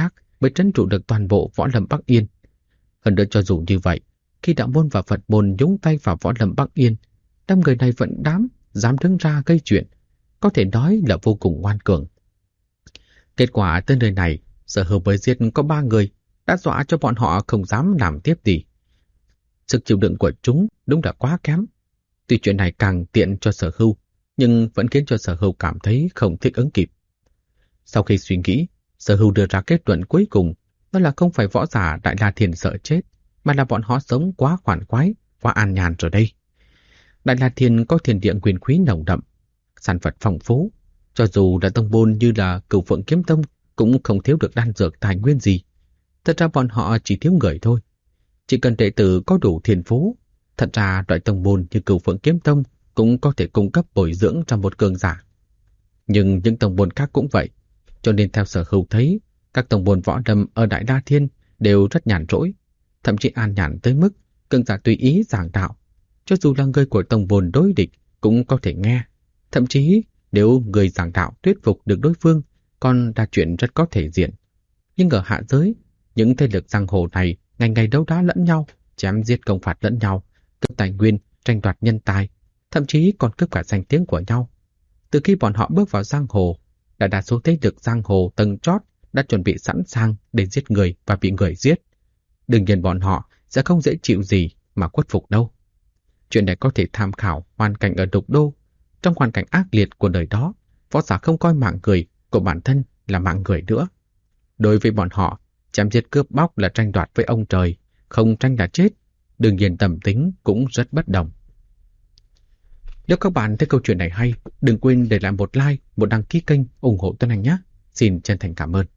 mới trấn trụ được toàn bộ võ lâm Bắc Yên. Hơn nữa cho dù như vậy, khi đạo môn và Phật môn nhúng tay vào võ lâm Bắc Yên, đám người này vẫn dám đứng ra gây chuyện, có thể nói là vô cùng ngoan cường. Kết quả tới nơi này, Sở Hưu mới giết có 3 người, đã dọa cho bọn họ không dám làm tiếp gì. Sức chịu đựng của chúng đúng là quá kém. Tuy chuyện này càng tiện cho Sở Hưu, nhưng vẫn khiến cho Sở Hưu cảm thấy không thích ứng kịp. Sau khi suy nghĩ, Sở Hưu đưa ra kết luận cuối cùng, đó là không phải võ giả Đại La Thiên sợ chết, mà là bọn họ sống quá khoản khoái, quá an nhàn rồi đây. Đại La Thiên có thiên địa quyền quý nồng đậm, sản vật phong phú, cho dù là tông môn như là Cửu Phượng Kiếm Tông cũng không thiếu được đan dược tài nguyên gì. Thật ra bọn họ chỉ thiếu người thôi. Chỉ cần đệ tử có đủ thiên phú, thật ra loại tông môn như Cửu Phượng Kiếm Tông cũng có thể cung cấp bồi dưỡng cho một cường giả. Nhưng những tông môn khác cũng vậy, cho nên theo Sở Hưu thấy, các tông môn võ lâm ở Đại La Thiên đều rất nhàn rỗi, thậm chí an nhàn tới mức cường giả tùy ý giảng đạo. Cho dù là người của tông môn đối địch cũng có thể nghe, thậm chí nếu người giảng đạo thuyết phục được đối phương, còn là chuyện rất có thể diện. Nhưng ở hạ giới, những thế lực giang hồ này ngày ngày đấu đá lẫn nhau, chém giết công phạt lẫn nhau, cướp tài nguyên, tranh đoạt nhân tài, thậm chí còn cướp cả danh tiếng của nhau. Từ khi bọn họ bước vào giang hồ, đại đa số thế lực giang hồ tầng chót đã chuẩn bị sẵn sàng để giết người và bị người giết. Đương nhiên bọn họ sẽ không dễ chịu gì mà khuất phục đâu. Chuyện này có thể tham khảo hoàn cảnh ở Độc Đô. Trong hoàn cảnh ác liệt của đời đó, võ giả không coi mạng người của bản thân là mạng người nữa. Đối với bọn họ, chém giết cướp bóc là tranh đoạt với ông trời, không tranh là chết. Đương nhiên tâm tính cũng rất bất đồng. Nếu các bạn thấy câu chuyện này hay, đừng quên để lại một like, một đăng ký kênh ủng hộ Tuấn Anh nhé. Xin chân thành cảm ơn.